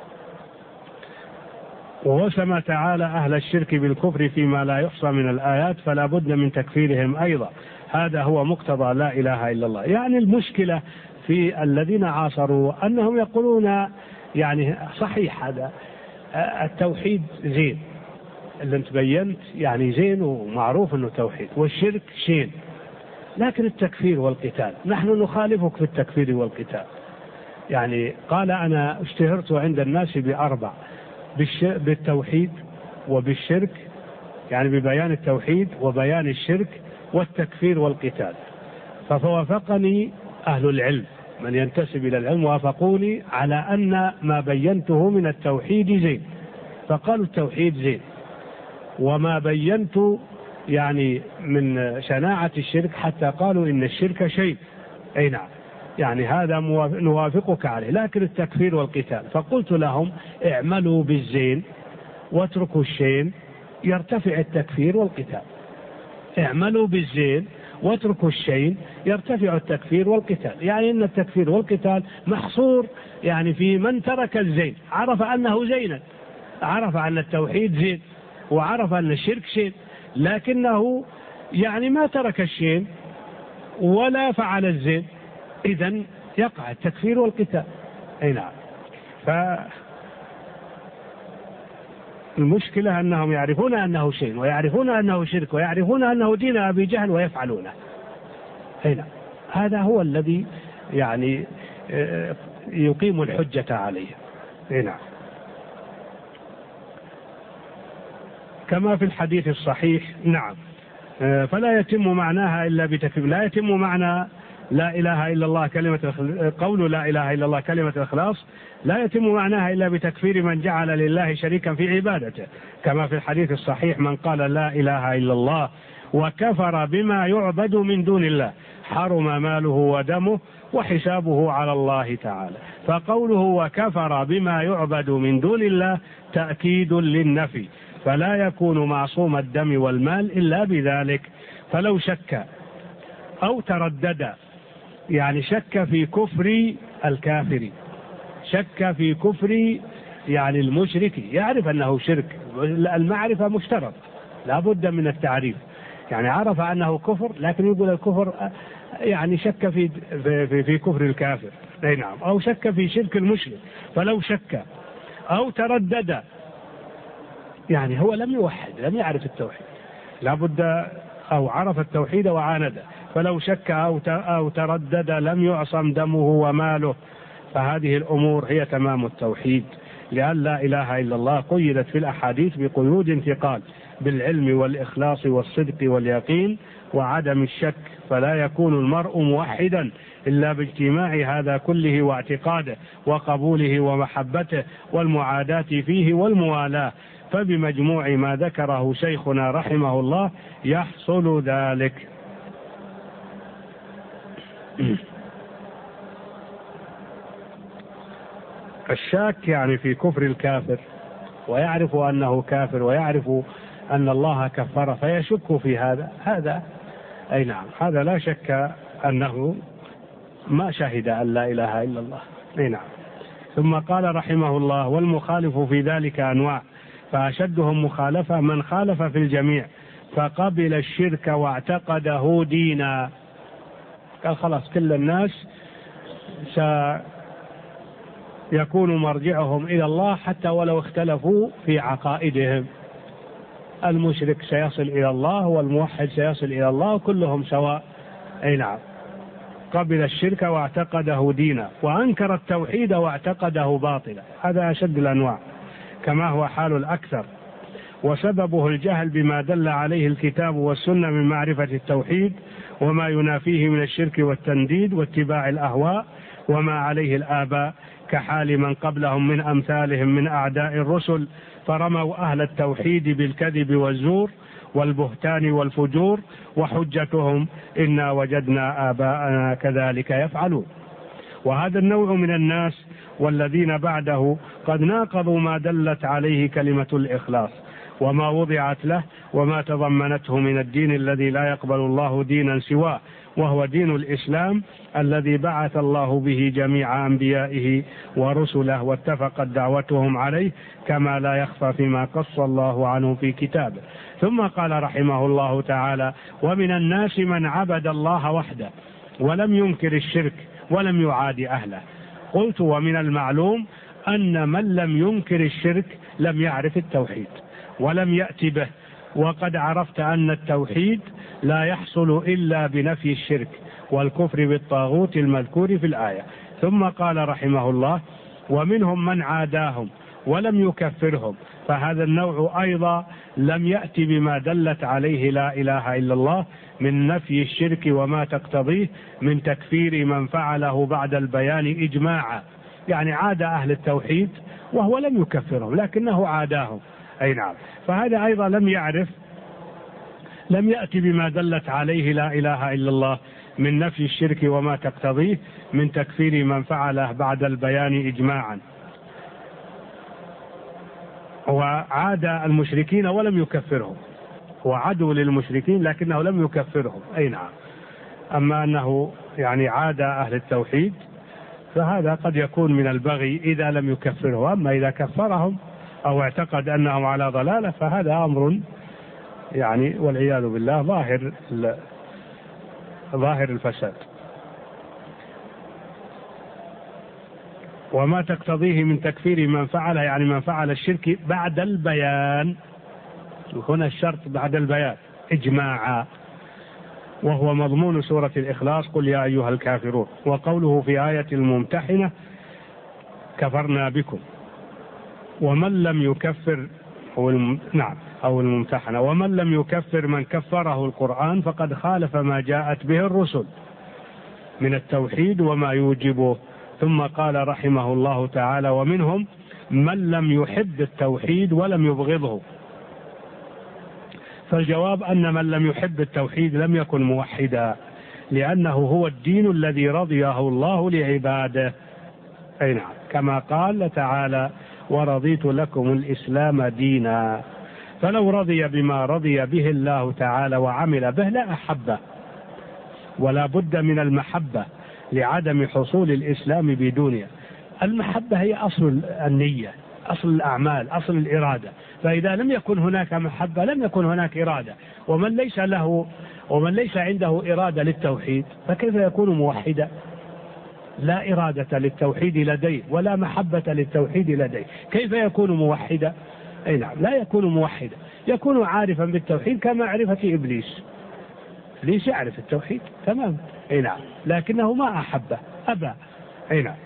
ووسم تعالى أهل الشرك بالكفر فيما لا يحصى من الآيات، فلا بد من تكفيرهم أيضا. هذا هو مقتضى لا إله إلا الله. يعني المشكلة في الذين عاصروا أنهم يقولون يعني صحيح هذا التوحيد زين اللي انت بينت، يعني زين ومعروف أنه توحيد، والشرك شين، لكن التكفير والقتال نحن نخالفك في التكفير والقتال. يعني قال أنا اشتهرت عند الناس بأربع: بالتوحيد وبالشرك، يعني ببيان التوحيد وبيان الشرك والتكفير والقتال. فوافقني أهل العلم من ينتسب إلى العلم، وافقوني على أن ما بينته من التوحيد زين، فقالوا التوحيد زين، وما بينت يعني من شناعة الشرك حتى قالوا إن الشرك شيء. أي نعم، يعني هذا نوافقك عليه، لكن التكفير والقتال. فقلت لهم اعملوا بالزين واتركوا الشين يرتفع التكفير والقتال. اعملوا بالزين واتركوا الشين يرتفع التكفير والقتال. يعني ان التكفير والقتال محصور يعني في من ترك الزين، عرف انه زينا، عرف ان التوحيد زين وعرف ان الشرك شين، لكنه يعني ما ترك الشين ولا فعل الزين، إذن يقع التكفير والقتال. أي نعم. فالمشكلة أنهم يعرفون أنه شيء، ويعرفون أنه شرك، ويعرفون أنه دين أبي جهل ويفعلونه. أي نعم، هذا هو الذي يعني يقيم الحجة عليه. أي نعم. كما في الحديث الصحيح. نعم. فلا يتم معناها إلا بتكفير. لا يتم معنى لا إله إلا الله قول لا إله إلا الله كلمة الإخلاص لا يتم معناها إلا بتكفير من جعل لله شريكا في عبادته، كما في الحديث الصحيح: من قال لا إله إلا الله وكفر بما يعبد من دون الله حرم ماله ودمه وحسابه على الله تعالى. فقوله وكفر بما يعبد من دون الله تأكيد للنفي، فلا يكون معصوم الدم والمال إلا بذلك. فلو شك أو تردد، يعني شك في كفر الكافر، شك في كفر يعني المشرك، يعرف أنه شرك، المعرفة مشترط لا بد من التعريف، يعني عرف أنه كفر لكن يقول الكفر يعني شك في كفر الكافر. أي نعم. أو شك في شرك المشرك. فلو شك أو تردد، يعني هو لم يوحد، لم يعرف التوحيد، لا بد، أو عرف التوحيد وعانده. فلو شك أو تردد لم يعصم دمه وماله. فهذه الأمور هي تمام التوحيد، لأن لا إله إلا الله قيدت في الأحاديث بقيود انتقال بالعلم والإخلاص والصدق واليقين وعدم الشك. فلا يكون المرء موحدا إلا باجتماع هذا كله واعتقاده وقبوله ومحبته والمعاداة فيه والموالاة. فبمجموع ما ذكره شيخنا رحمه الله يحصل ذلك. الشاك يعني في كفر الكافر، ويعرف أنه كافر ويعرف أن الله كفر فيشك في هذا. أي نعم، هذا لا شك أنه ما شهد أن لا إله إلا الله. نعم. ثم قال رحمه الله: والمخالف في ذلك أنواع، فأشدهم مخالفة من خالف في الجميع فقبل الشرك واعتقده دينا. قال خلاص كل الناس سيكون مرجعهم إلى الله حتى ولو اختلفوا في عقائدهم. المشرك سيصل إلى الله والموحد سيصل إلى الله، كلهم سواء. أي نعم. قبل الشرك واعتقده دينا، وأنكر التوحيد واعتقده باطلا. هذا أشد الأنواع كما هو حال الأكثر، وسببه الجهل بما دل عليه الكتاب والسنة من معرفة التوحيد وما ينافيه من الشرك والتنديد واتباع الأهواء وما عليه الآباء، كحال من قبلهم من أمثالهم من أعداء الرسل، فرموا أهل التوحيد بالكذب والزور والبهتان والفجور، وحجتهم إنا وجدنا آباءنا كذلك يفعلون. وهذا النوع من الناس والذين بعده قد ناقضوا ما دلت عليه كلمة الإخلاص وما وضعت له وما تضمنته من الدين الذي لا يقبل الله دينا سواه، وهو دين الإسلام الذي بعث الله به جميع أنبيائه ورسله واتفقت دعوتهم عليه، كما لا يخفى فيما قص الله عنه في كتابه. ثم قال رحمه الله تعالى: ومن الناس من عبد الله وحده ولم ينكر الشرك ولم يعاد أهله. قلت: ومن المعلوم أن من لم ينكر الشرك لم يعرف التوحيد ولم يأتي به، وقد عرفت أن التوحيد لا يحصل إلا بنفي الشرك والكفر بالطاغوت المذكور في الآية. ثم قال رحمه الله: ومنهم من عاداهم ولم يكفرهم، فهذا النوع أيضا لم يأتي بما دلت عليه لا إله إلا الله من نفي الشرك وما تقتضيه من تكفير من فعله بعد البيان إجماعا. يعني عاد أهل التوحيد وهو لم يكفرهم لكنه عاداهم. أي نعم. فهذا أيضا لم يأتي بما دلت عليه لا إله إلا الله من نفي الشرك وما تقتضيه من تكفير من فعله بعد البيان إجماعا. وعاد المشركين ولم يكفرهم، وعدو للمشركين لكنه لم يكفرهم. أي نعم. أما أنه يعني عاد أهل التوحيد فهذا قد يكون من البغي إذا لم يكفره، أما إذا كفرهم أو اعتقد أنهم على ضلالة فهذا أمر يعني والعياذ بالله ظاهر الفساد. وما تقتضيه من تكفير من فعل، يعني من فعل الشرك بعد البيان، هنا الشرط بعد البيان إجماعا، وهو مضمون سورة الإخلاص: قل يا أيها الكافرون. وقوله في آية الممتحنة: كفرنا بكم. ومن لم يكفر أو الممتحنة: ومن لم يكفر من كفره القرآن فقد خالف ما جاءت به الرسل من التوحيد وما يوجبه. ثم قال رحمه الله تعالى: ومنهم من لم يحب التوحيد ولم يبغضه. فالجواب أن من لم يحب التوحيد لم يكن موحدا، لأنه هو الدين الذي رضيه الله لعباده. أي نعم. كما قال تعالى: ورضيت لكم الإسلام دينا. فلو رضي بما رضي به الله تعالى وعمل به لا أحبه. ولا بد من المحبة لعدم حصول الإسلام بدونها. المحبة هي أصل النية، أصل الأعمال، أصل الإرادة. فإذا لم يكن هناك محبة لم يكن هناك إرادة. ومن ليس عنده إرادة للتوحيد فكيف يكون موحدا؟ لا إرادة للتوحيد لديه ولا محبة للتوحيد لديه، كيف يكون موحدا؟ أي نعم، لا يكون موحدا. يكون عارفا بالتوحيد كمعرفة إبليس. إبليس يعرف التوحيد تمام، أي نعم، لكنه ما أحبه، أبى. أي نعم.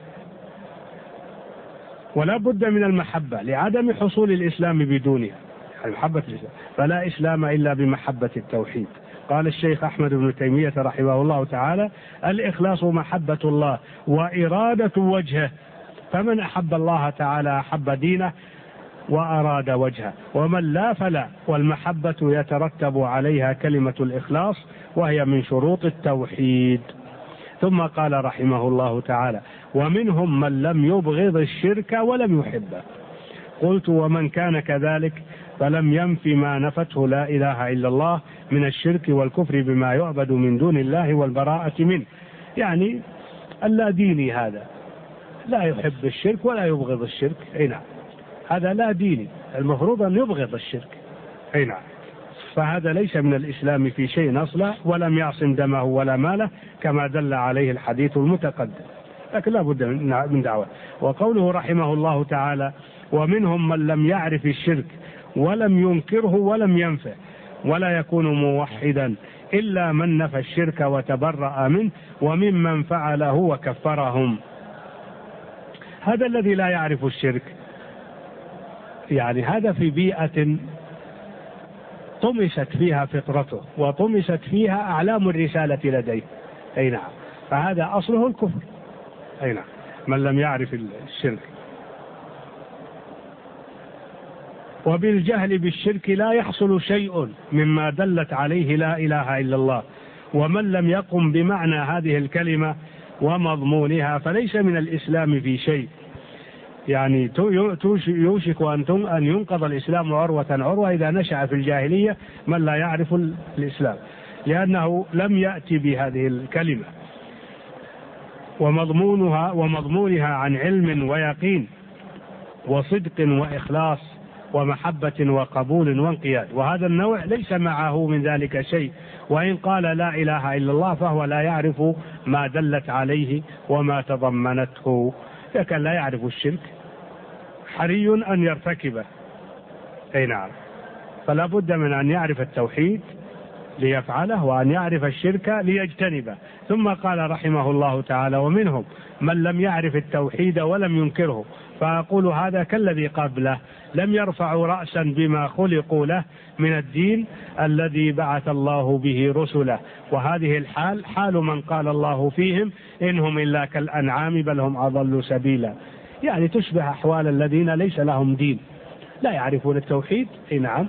ولا بد من المحبة لعدم حصول الإسلام بدونها، يعني محبة الإسلام، فلا إسلام إلا بمحبة التوحيد. قال الشيخ أحمد بن تيمية رحمه الله تعالى: الإخلاص محبة الله وإرادة وجهه، فمن أحب الله تعالى أحب دينه وأراد وجهه، ومن لا فلا. والمحبة يترتب عليها كلمة الإخلاص وهي من شروط التوحيد. ثم قال رحمه الله تعالى: ومنهم من لم يبغض الشرك ولم يحبه. قلت: ومن كان كذلك فلم ينف ما نفته لا إله إلا الله من الشرك والكفر بما يعبد من دون الله والبراءة منه. يعني اللا ديني هذا لا يحب الشرك ولا يبغض الشرك، نعم، هذا لا ديني، المفروض أن يبغض الشرك، نعم. فهذا ليس من الإسلام في شيء أصلا، ولم يعصم دمه ولا ماله كما دل عليه الحديث المتقدم، لكن لا بد من دعوة. وقوله رحمه الله تعالى: ومنهم من لم يعرف الشرك ولم ينكره ولم ينفه ولا يكون موحدا إلا من نفى الشرك وتبرأ منه وممن فعله وكفرهم. هذا الذي لا يعرف الشرك، يعني هذا في بيئة طمست فيها فطرته وطمست فيها أعلام الرسالة لديه، أي نعم، فهذا أصله الكفر، أي نعم، من لم يعرف الشرك. وبالجهل بالشرك لا يحصل شيء مما دلت عليه لا إله إلا الله، ومن لم يقم بمعنى هذه الكلمة ومضمونها فليس من الإسلام في شيء. يعني يوشك أن ينقض الإسلام عروة إذا نشأ في الجاهلية من لا يعرف الإسلام، لأنه لم يأتي بهذه الكلمة ومضمونها عن علم ويقين وصدق وإخلاص ومحبة وقبول وانقياد، وهذا النوع ليس معه من ذلك شيء، وإن قال لا إله إلا الله فهو لا يعرف ما دلت عليه وما تضمنته، لكن لا يعرف الشرك حري أن يرتكبه، أي نعم، فلا بد من أن يعرف التوحيد ليفعله وأن يعرف الشرك ليجتنبه. ثم قال رحمه الله تعالى: ومنهم من لم يعرف التوحيد ولم ينكره، فأقول هذا كالذي قبله، لم يرفعوا رأسا بما خلقوا له من الدين الذي بعث الله به رسله، وهذه الحال حال من قال الله فيهم: إنهم إلا كالأنعام بل هم أضل سبيلا. يعني تشبه أحوال الذين ليس لهم دين، لا يعرفون التوحيد، نعم،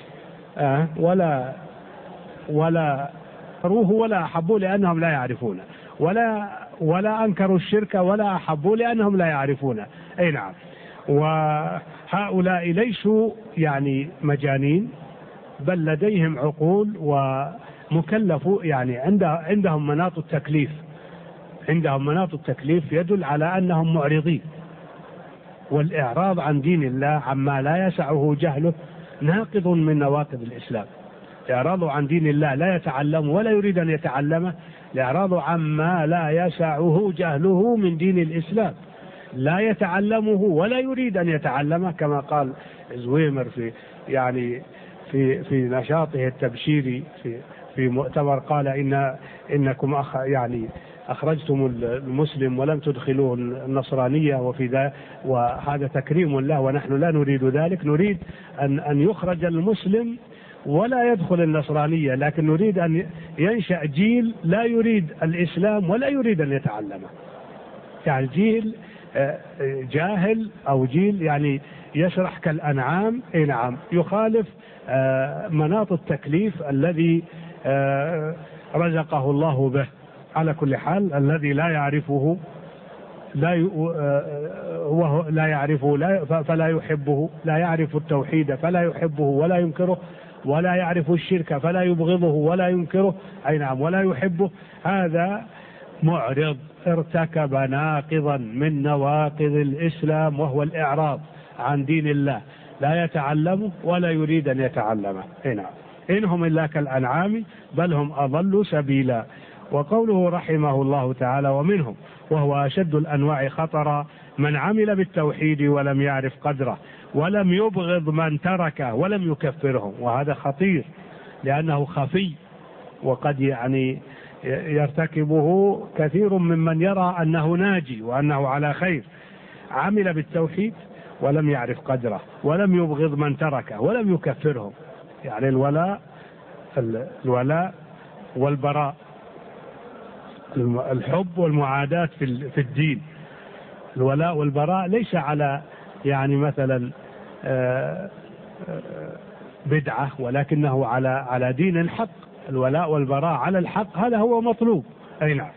ولا روه ولا أحبوا لأنهم لا يعرفونه، ولا أنكروا الشرك ولا أحبوا لأنهم لا يعرفونه، أي نعم. وهؤلاء ليسوا يعني مجانين، بل لديهم عقول ومكلفوا، يعني عندهم مناط التكليف، يدل على أنهم معرضين. والإعراض عن دين الله عما لا يسعه جهله ناقض من نواقض الإسلام. الإعراض عن دين الله لا يتعلم ولا يريد أن يتعلمه، الإعراض عما لا يسعه جهله من دين الإسلام، لا يتعلمه ولا يريد أن يتعلمه، كما قال زويمر في نشاطه التبشيري في مؤتمر، قال إنكم أخرجتم المسلم ولم تدخلوه النصرانية، وهذا تكريم له، ونحن لا نريد ذلك، نريد أن يخرج المسلم ولا يدخل النصرانية، لكن نريد أن ينشأ جيل لا يريد الإسلام ولا يريد أن يتعلمه، يعني جيل جاهل أو جيل يعني يشرح كالأنعام، نعم، يخالف مناط التكليف الذي رزقه الله به. على كل حال الذي لا يعرفه لا يعرفه فلا يحبه، لا يعرف التوحيد فلا يحبه ولا ينكره، ولا يعرف الشرك فلا يبغضه ولا ينكره، أي نعم، ولا يحبه، هذا معرض، ارتكب ناقضا من نواقض الإسلام وهو الإعراض عن دين الله، لا يتعلمه ولا يريد أن يتعلمه، أي نعم، إنهم إلا كالأنعام بل هم أضل سبيلا. وقوله رحمه الله تعالى: ومنهم، وهو أشد الأنواع خطرا، من عمل بالتوحيد ولم يعرف قدره ولم يبغض من تركه ولم يكفرهم، وهذا خطير لأنه خفي، وقد يرتكبه كثير ممن يرى أنه ناجي وأنه على خير. عمل بالتوحيد ولم يعرف قدره ولم يبغض من تركه ولم يكفرهم، يعني الولاء والبراء، الحب والمعاداة في الدين. الولاء والبراء ليس على مثلا بدعة، ولكنه على دين الحق. الولاء والبراء على الحق، هذا هو مطلوب، أي نعم.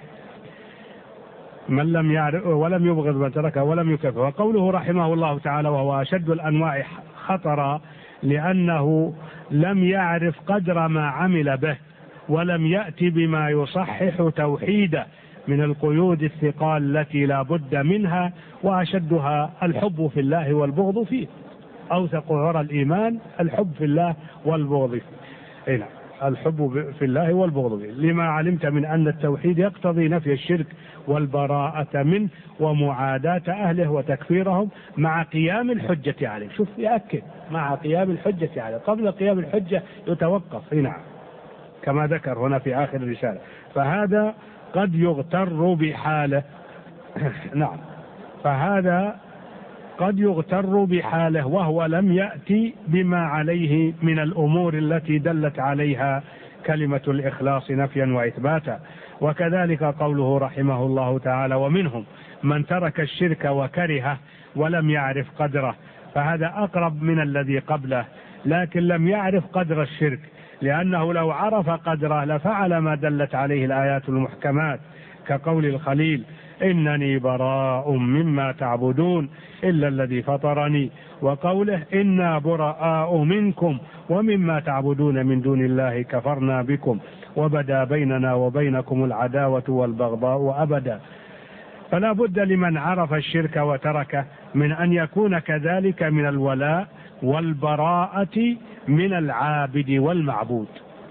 من لم يعرف ولم يبغض من تركه ولم يكفر. وقوله رحمه الله تعالى: وهو أشد الأنواع خطرا، لأنه لم يعرف قدر ما عمل به، ولم يأتي بما يصحح توحيده من القيود الثقال التي لا بد منها، وأشدها الحب في الله والبغض فيه. أوثق عرى الإيمان الحب في الله والبغض فيه. الحب في الله والبغض فيه، لما علمت من أن التوحيد يقتضي نفي الشرك والبراءة منه ومعاداة أهله وتكفيرهم مع قيام الحجة عليه. شوف يأكد مع قيام الحجة عليه، قبل قيام الحجة يتوقف. نعم، كما ذكر هنا في آخر الرسالة. فهذا قد يغتر بحاله. نعم، فهذا قد يغتر بحاله وهو لم يأتي بما عليه من الأمور التي دلت عليها كلمة الإخلاص نفيا وإثباتا. وكذلك قوله رحمه الله تعالى: ومنهم من ترك الشرك وكرهه ولم يعرف قدره. فهذا أقرب من الذي قبله، لكن لم يعرف قدر الشرك، لأنه لو عرف قدره لفعل ما دلت عليه الآيات المحكمات، كقول الخليل: إنني براء مما تعبدون إلا الذي فطرني، وقوله: إنا براء منكم ومما تعبدون من دون الله كفرنا بكم وبدا بيننا وبينكم العداوة والبغضاء أبدا. فلا بد لمن عرف الشرك وتركه من أن يكون كذلك من الولاء والبراءة من العابد والمعبود،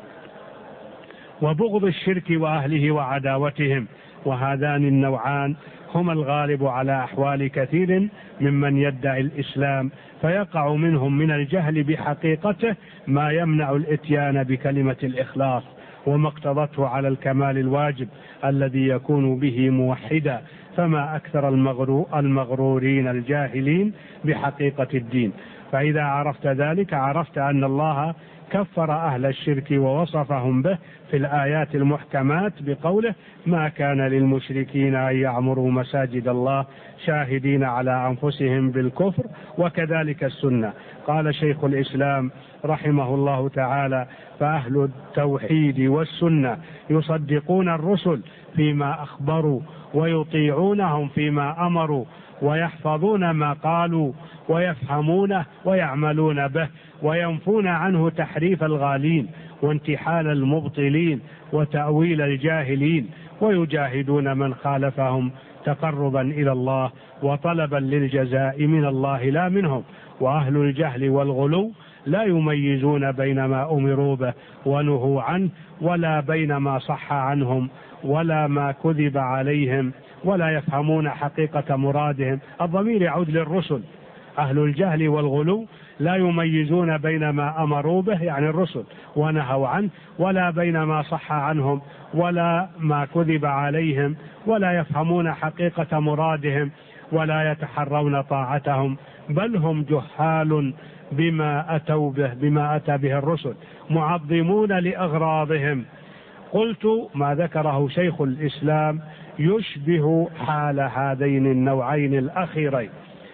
وبغض الشرك وأهله وعداوتهم. وهذان النوعان هما الغالب على أحوال كثير ممن يدعي الإسلام، فيقع منهم من الجهل بحقيقته ما يمنع الإتيان بكلمة الإخلاص وما اقتضته على الكمال الواجب الذي يكون به موحدا. فما أكثر المغرورين الجاهلين بحقيقة الدين. فإذا عرفت ذلك عرفت أن الله كفر أهل الشرك ووصفهم به في الآيات المحكمات بقوله: ما كان للمشركين أن يعمروا مساجد الله شاهدين على أنفسهم بالكفر. وكذلك السنة. قال شيخ الإسلام رحمه الله تعالى: فأهل التوحيد والسنة يصدقون الرسل فيما أخبروا ويطيعونهم فيما أمروا ويحفظون ما قالوا ويفهمونه ويعملون به، وينفون عنه تحريف الغالين وانتحال المبطلين وتأويل الجاهلين، ويجاهدون من خالفهم تقربا إلى الله وطلبا للجزاء من الله لا منهم. وأهل الجهل والغلو لا يميزون بين ما أمروا به ونهوا عنه، ولا بين ما صح عنهم ولا ما كذب عليهم، ولا يفهمون حقيقة مرادهم. الضمير يعود للرسل. أهل الجهل والغلو لا يميزون بين ما أمروا به يعني الرسل ونهوا عنه، ولا بين ما صح عنهم ولا ما كذب عليهم، ولا يفهمون حقيقة مرادهم، ولا يتحرون طاعتهم، بل هم جهال بما أتوا به، بما أتى به الرسل، معظمون لأغراضهم. قلت ما ذكره شيخ الإسلام يشبه حال هذين النوعين الأخيرين.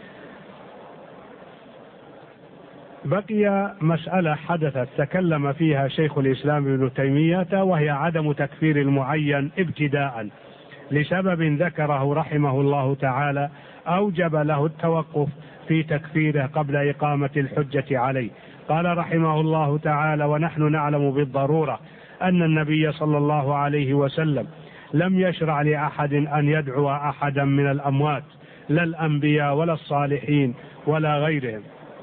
بقي مسألة حدثت تكلم فيها شيخ الإسلام ابن تيمية، وهي عدم تكفير المعين ابتداء لسبب ذكره رحمه الله تعالى أوجب له التوقف في تكفيره قبل إقامة الحجة عليه. قال رحمه الله تعالى: ونحن نعلم بالضرورة أن النبي صلى الله عليه وسلم لم يشرع لأحد أن يدعو أحدا من الأموات، لا الأنبياء ولا الصالحين ولا غيرهم،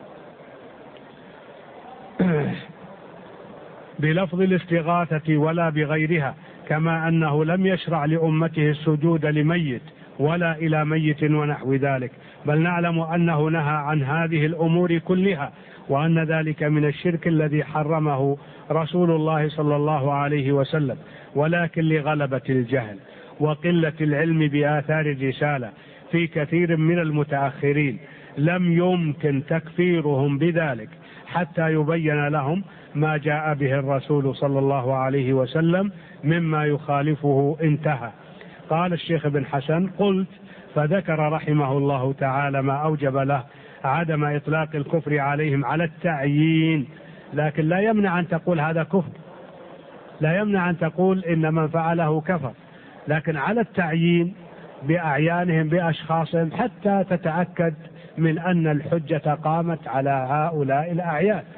بلفظ الاستغاثة ولا بغيرها، كما أنه لم يشرع لأمته السجود لميت ولا إلى ميت ونحو ذلك، بل نعلم أنه نهى عن هذه الأمور كلها، وأن ذلك من الشرك الذي حرمه رسول الله صلى الله عليه وسلم، ولكن لغلبة الجهل وقلة العلم بآثار الرسالة في كثير من المتأخرين لم يمكن تكفيرهم بذلك حتى يبين لهم ما جاء به الرسول صلى الله عليه وسلم مما يخالفه. انتهى. قال الشيخ ابن حسن: قلت فذكر رحمه الله تعالى ما أوجب له عدم إطلاق الكفر عليهم على التعيين، لكن لا يمنع أن تقول هذا كفر، لا يمنع أن تقول إن من فعله كفر، لكن على التعيين بأعيانهم بأشخاصهم حتى تتأكد من أن الحجة قامت على هؤلاء الأعيان.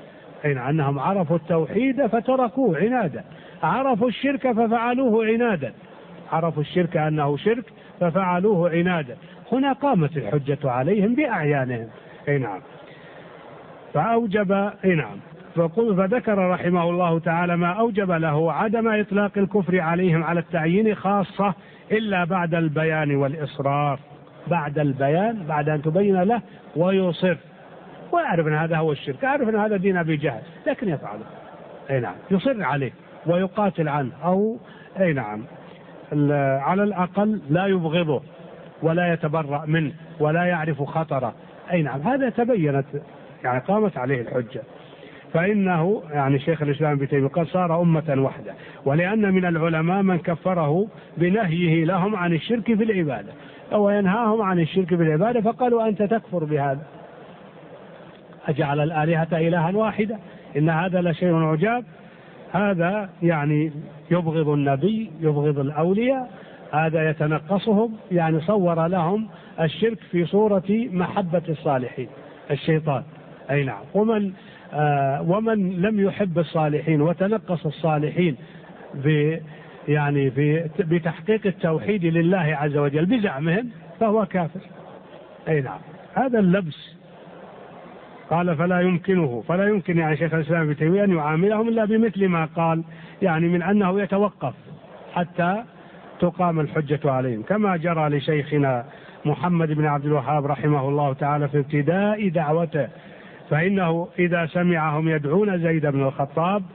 أنهم عرفوا التوحيد فتركوه عنادا، عرفوا الشرك ففعلوه عنادا، عرفوا الشرك أنه شرك ففعلوه عنادا. هنا قامت الحجة عليهم بأعيانهم. نعم. فأوجب نعم. فذكر رحمه الله تعالى ما أوجب له عدم إطلاق الكفر عليهم على التعيين خاصة إلا بعد البيان والإصرار. بعد البيان، بعد أن تبين له ويصر ويعرف أن هذا هو الشرك، يعرف أن هذا دين أبي جهل، لكن يفعله. نعم. يصر عليه ويقاتل عنه، أو نعم على الأقل لا يبغضه ولا يتبرأ منه ولا يعرف خطره. نعم. هذا تبينت يعني قامت عليه الحجة. فإنه يعني شيخ الإسلام ابن تيمية قد صار أمة وحدة، ولأن من العلماء من كفره بنهيه لهم عن الشرك في العبادة، أو ينهاهم عن الشرك في العبادة، فقالوا أنت تكفر بهذا، أجعل الآلهة إلها واحدة إن هذا لشيء عجاب. هذا يعني يبغض النبي، يبغض الأولياء، هذا يتنقصهم، يعني صور لهم الشرك في صورة محبة الصالحين، الشيطان. نعم. ومن لم يحب الصالحين وتنقص الصالحين يعني بتحقيق التوحيد لله عز وجل بزعمهم فهو كافر. نعم. هذا اللبس. قال فلا يمكن يعني شيخ الإسلام ابن تيمية أن يعاملهم إلا بمثل ما قال، يعني من أنه يتوقف حتى تقام الحجة عليهم، كما جرى لشيخنا محمد بن عبد الوهاب رحمه الله تعالى في ابتداء دعوته، فإنه إذا سمعهم يدعون زيد بن الخطاب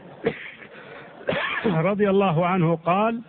رضي الله عنه قال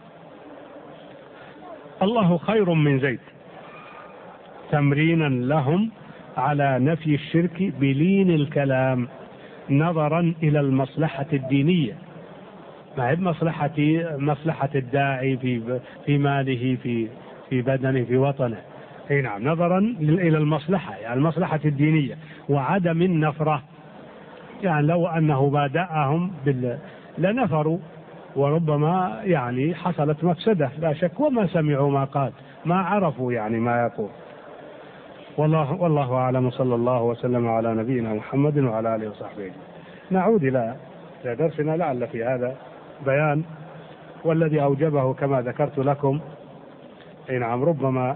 الله خير من زيد، تمرينا لهم على نفي الشرك بلين الكلام نظرا إلى المصلحة الدينية، ما هي مصلحة الداعي في ماله، في بدنه، في وطنه. نعم. نظرا إلى المصلحة، يعني المصلحة الدينية وعدم النفرة. يعني لو أنه بادأهم لنفروا، وربما يعني حصلت مفسدة لا شك، وما سمعوا ما قال، ما عرفوا يعني ما يقول. والله أعلم، صلى الله وسلم على نبينا محمد وعلى آله وصحبه. نعود إلى درسنا، لعل في هذا بيان، والذي أوجبه كما ذكرت لكم نعم ربما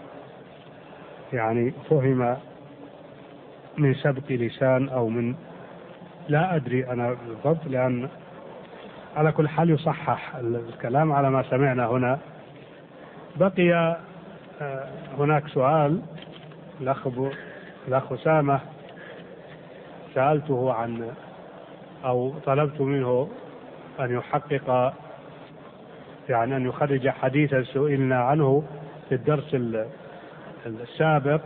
يعني فهم من سبق لسان أو من لا أدري أنا بالضبط، لأن على كل حال يصحح الكلام على ما سمعنا هنا. بقي هناك سؤال الأخ أسامة، سألته عن أو طلبت منه أن يحقق، يعني أن يخرج حديثا سئلنا عنه في الدرس السابق.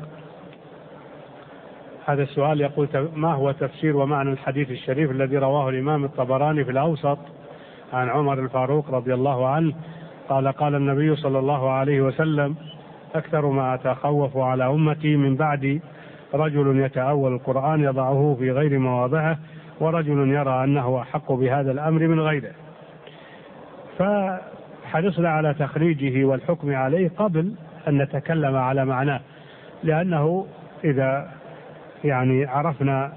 هذا السؤال يقول ما هو تفسير ومعنى الحديث الشريف الذي رواه الإمام الطبراني في الأوسط عن عمر الفاروق رضي الله عنه قال النبي صلى الله عليه وسلم أكثر ما أتخوف على أمتي من بعد رجل يتأول القرآن يضعه في غير مواضعه، ورجل يرى أنه أحق بهذا الأمر من غيره. فحرصنا على تخريجه والحكم عليه قبل أن نتكلم على معناه، لأنه إذا يعني عرفنا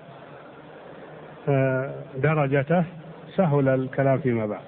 درجته سهل الكلام فيما بعد.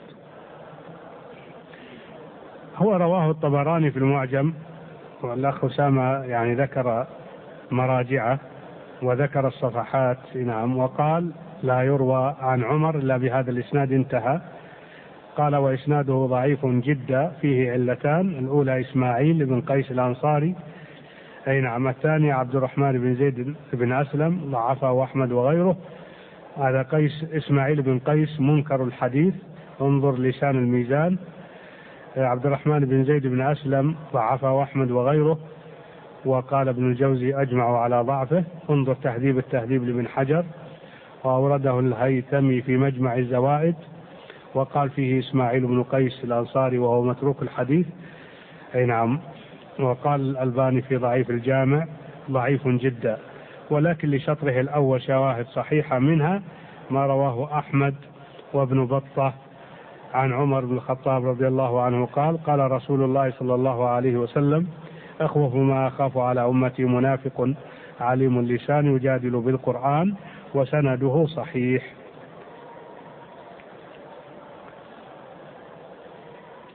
هو رواه الطبراني في المعجم، والأخ أسامة يعني ذكر مراجعه وذكر الصفحات. نعم. وقال لا يروى عن عمر إلا بهذا الإسناد، انتهى. قال وإسناده ضعيف جدا، فيه علتان: الأولى إسماعيل بن قيس الأنصاري، نعم. الثاني عبد الرحمن بن زيد بن أسلم، ضعفه أحمد وغيره. هذا إسماعيل بن قيس منكر الحديث، انظر لسان الميزان. عبد الرحمن بن زيد بن أسلم ضعفه أحمد وغيره، وقال ابن الجوزي أجمعوا على ضعفه، انظر تهذيب التهذيب لابن حجر، وأورده الهيثمي في مجمع الزوائد، وقال فيه إسماعيل بن قيس الأنصاري وهو متروك الحديث. نعم. وقال الألباني في ضعيف الجامع ضعيف جدا، ولكن لشطره الأول شواهد صحيحة، منها ما رواه أحمد وابن بطة عن عمر بن الخطاب رضي الله عنه قال رسول الله صلى الله عليه وسلم أخوف ما أخاف على أمتي منافق عليم اللسان يجادل بالقرآن وسنده صحيح.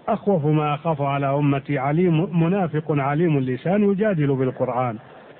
أخوف ما أخاف على أمتي منافق عليم اللسان يجادل بالقرآن.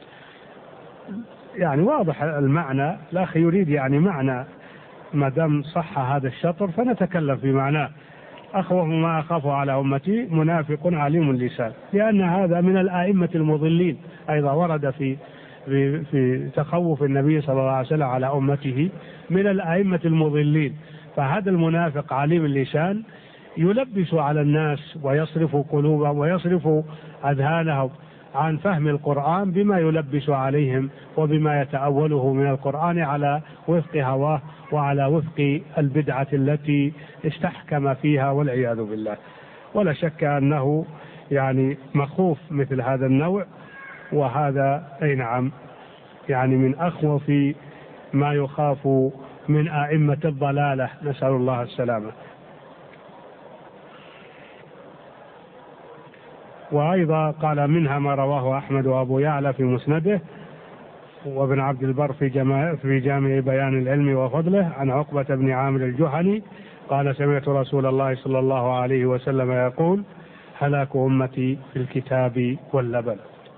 يعني واضح المعنى، الأخ يريد يعني معنى، ما دام صح هذا الشطر فنتكلم في معناه. أخوف ما أخاف على أمتي منافق عليم اللسان، لأن هذا من الآئمة المضلين، أيضا ورد في تخوف النبي صلى الله عليه وسلم على أمته من الآئمة المضلين. فهذا المنافق عليم اللسان يلبس على الناس ويصرف قلوبهم ويصرف أذهانهم عن فهم القرآن بما يلبس عليهم وبما يتأوله من القرآن على وفق هواه وعلى وفق البدعة التي استحكم فيها والعياذ بالله. ولا شك أنه يعني مخوف مثل هذا النوع، وهذا أي نعم يعني من أخوف ما يخاف من أئمة الضلالة، نسأل الله السلامة. وأيضا قال منها ما رواه أحمد وأبو يعلى في مسنده وابن عبد البر في جامع بيان العلم وفضله عن عقبة بن عامر الجهني قال سمعت رسول الله صلى الله عليه وسلم يقول هلاك أمتي في الكتاب واللبن.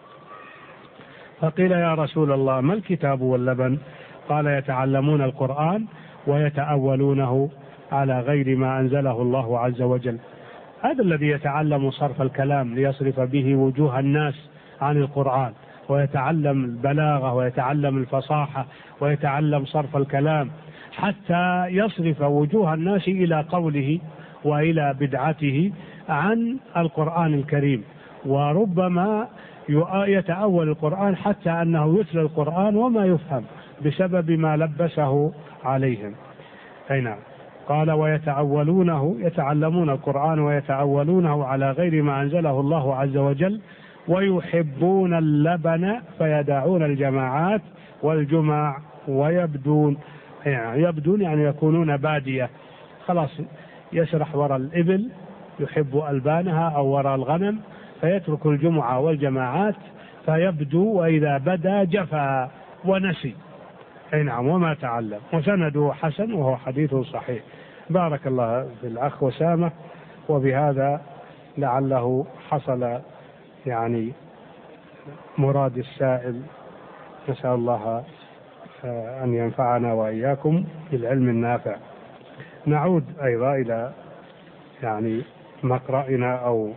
فقيل يا رسول الله ما الكتاب واللبن؟ قال يتعلمون القرآن ويتأولونه على غير ما أنزله الله عز وجل. هذا الذي يتعلم صرف الكلام ليصرف به وجوه الناس عن القرآن، ويتعلم البلاغة ويتعلم الفصاحة ويتعلم صرف الكلام حتى يصرف وجوه الناس إلى قوله وإلى بدعته عن القرآن الكريم. وربما يتأول القرآن حتى أنه يتلى القرآن وما يفهم بسبب ما لبسه عليهم. أي نعم. قال ويتأولونه، يتعلمون القرآن ويتأولونه على غير ما أنزله الله عز وجل، ويحبون اللبن فيدعون الجماعات والجمع ويبدون، يعني يكونون بادية، خلاص يسرح وراء الإبل يحب ألبانها أو وراء الغنم، فيترك الجمعة والجماعات فيبدو، وإذا بدا جفا ونسي. أي نعم. وما تعلم. وسنده حسن وهو حديث صحيح. بارك الله في الأخ وسامة، وبهذا لعله حصل يعني مراد السائل. نسأل الله أن ينفعنا وإياكم بالعلم النافع. نعود أيضا إلى يعني مقرأنا أو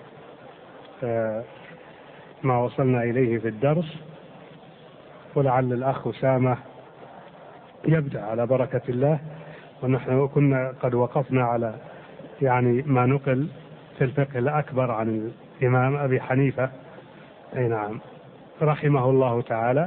ما وصلنا إليه في الدرس، ولعل الأخ أسامة يبدأ على بركة الله. ونحن كنا قد وقفنا على يعني ما نقل في الفقه الأكبر عن الإمام أبي حنيفة، أي نعم، رحمه الله تعالى.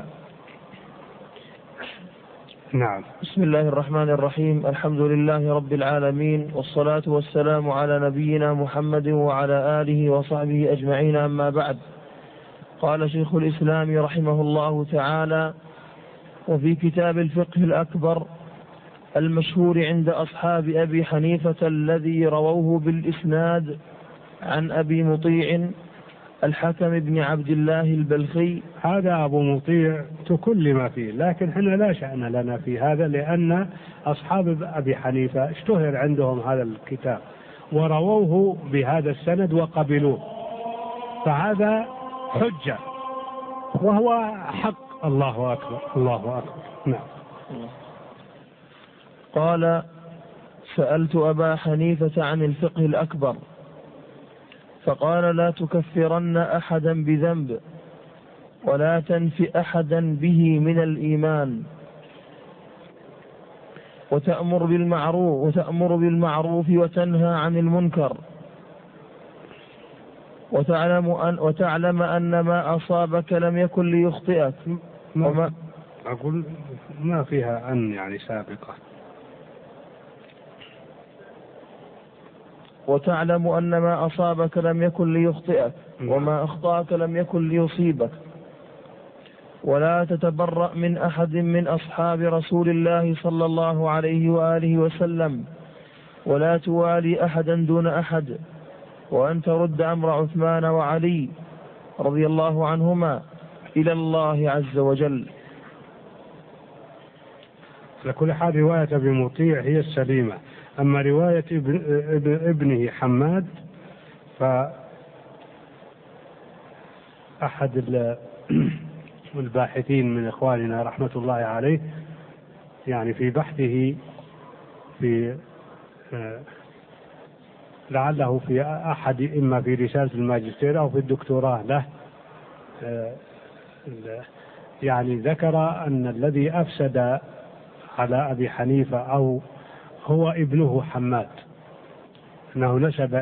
نعم. بسم الله الرحمن الرحيم. الحمد لله رب العالمين، والصلاة والسلام على نبينا محمد وعلى آله وصحبه أجمعين. أما بعد، قال شيخ الإسلام رحمه الله تعالى: وفي كتاب الفقه الأكبر المشهور عند أصحاب أبي حنيفة الذي رووه بالإسناد عن أبي مطيع الحكم بن عبد الله البلخي. هذا أبو مطيع تكلم فيه، لكن حنا لا شأن لنا في هذا، لأن أصحاب أبي حنيفة اشتهر عندهم هذا الكتاب ورووه بهذا السند وقبلوه، فهذا حجة وهو حق. الله أكبر الله أكبر. نعم. قال: سألت أبا حنيفة عن الفقه الأكبر فقال: لا تكفرن أحدا بذنب ولا تنفي أحدا به من الإيمان، وتأمر بالمعروف وتنهى عن المنكر، وتعلم أن ما أصابك لم يكن ليخطئك. وما أقول ما فيها أن يعني سابقة. وتعلم أن ما أصابك لم يكن ليخطئك وما أخطأك لم يكن ليصيبك، ولا تتبرأ من أحد من أصحاب رسول الله صلى الله عليه وآله وسلم، ولا توالي أحدا دون أحد، وأن ترد أمر عثمان وعلي رضي الله عنهما إلى الله عز وجل. لكل حال رواية ابن مطيع هي السليمة، أما رواية ابنه حماد فأحد الباحثين من إخواننا رحمة الله عليه يعني في بحثه في لعله في أحد إما في رسالة الماجستير أو في الدكتوراه له يعني ذكر أن الذي أفسد على أبي حنيفة أو هو ابنه حماد، أنه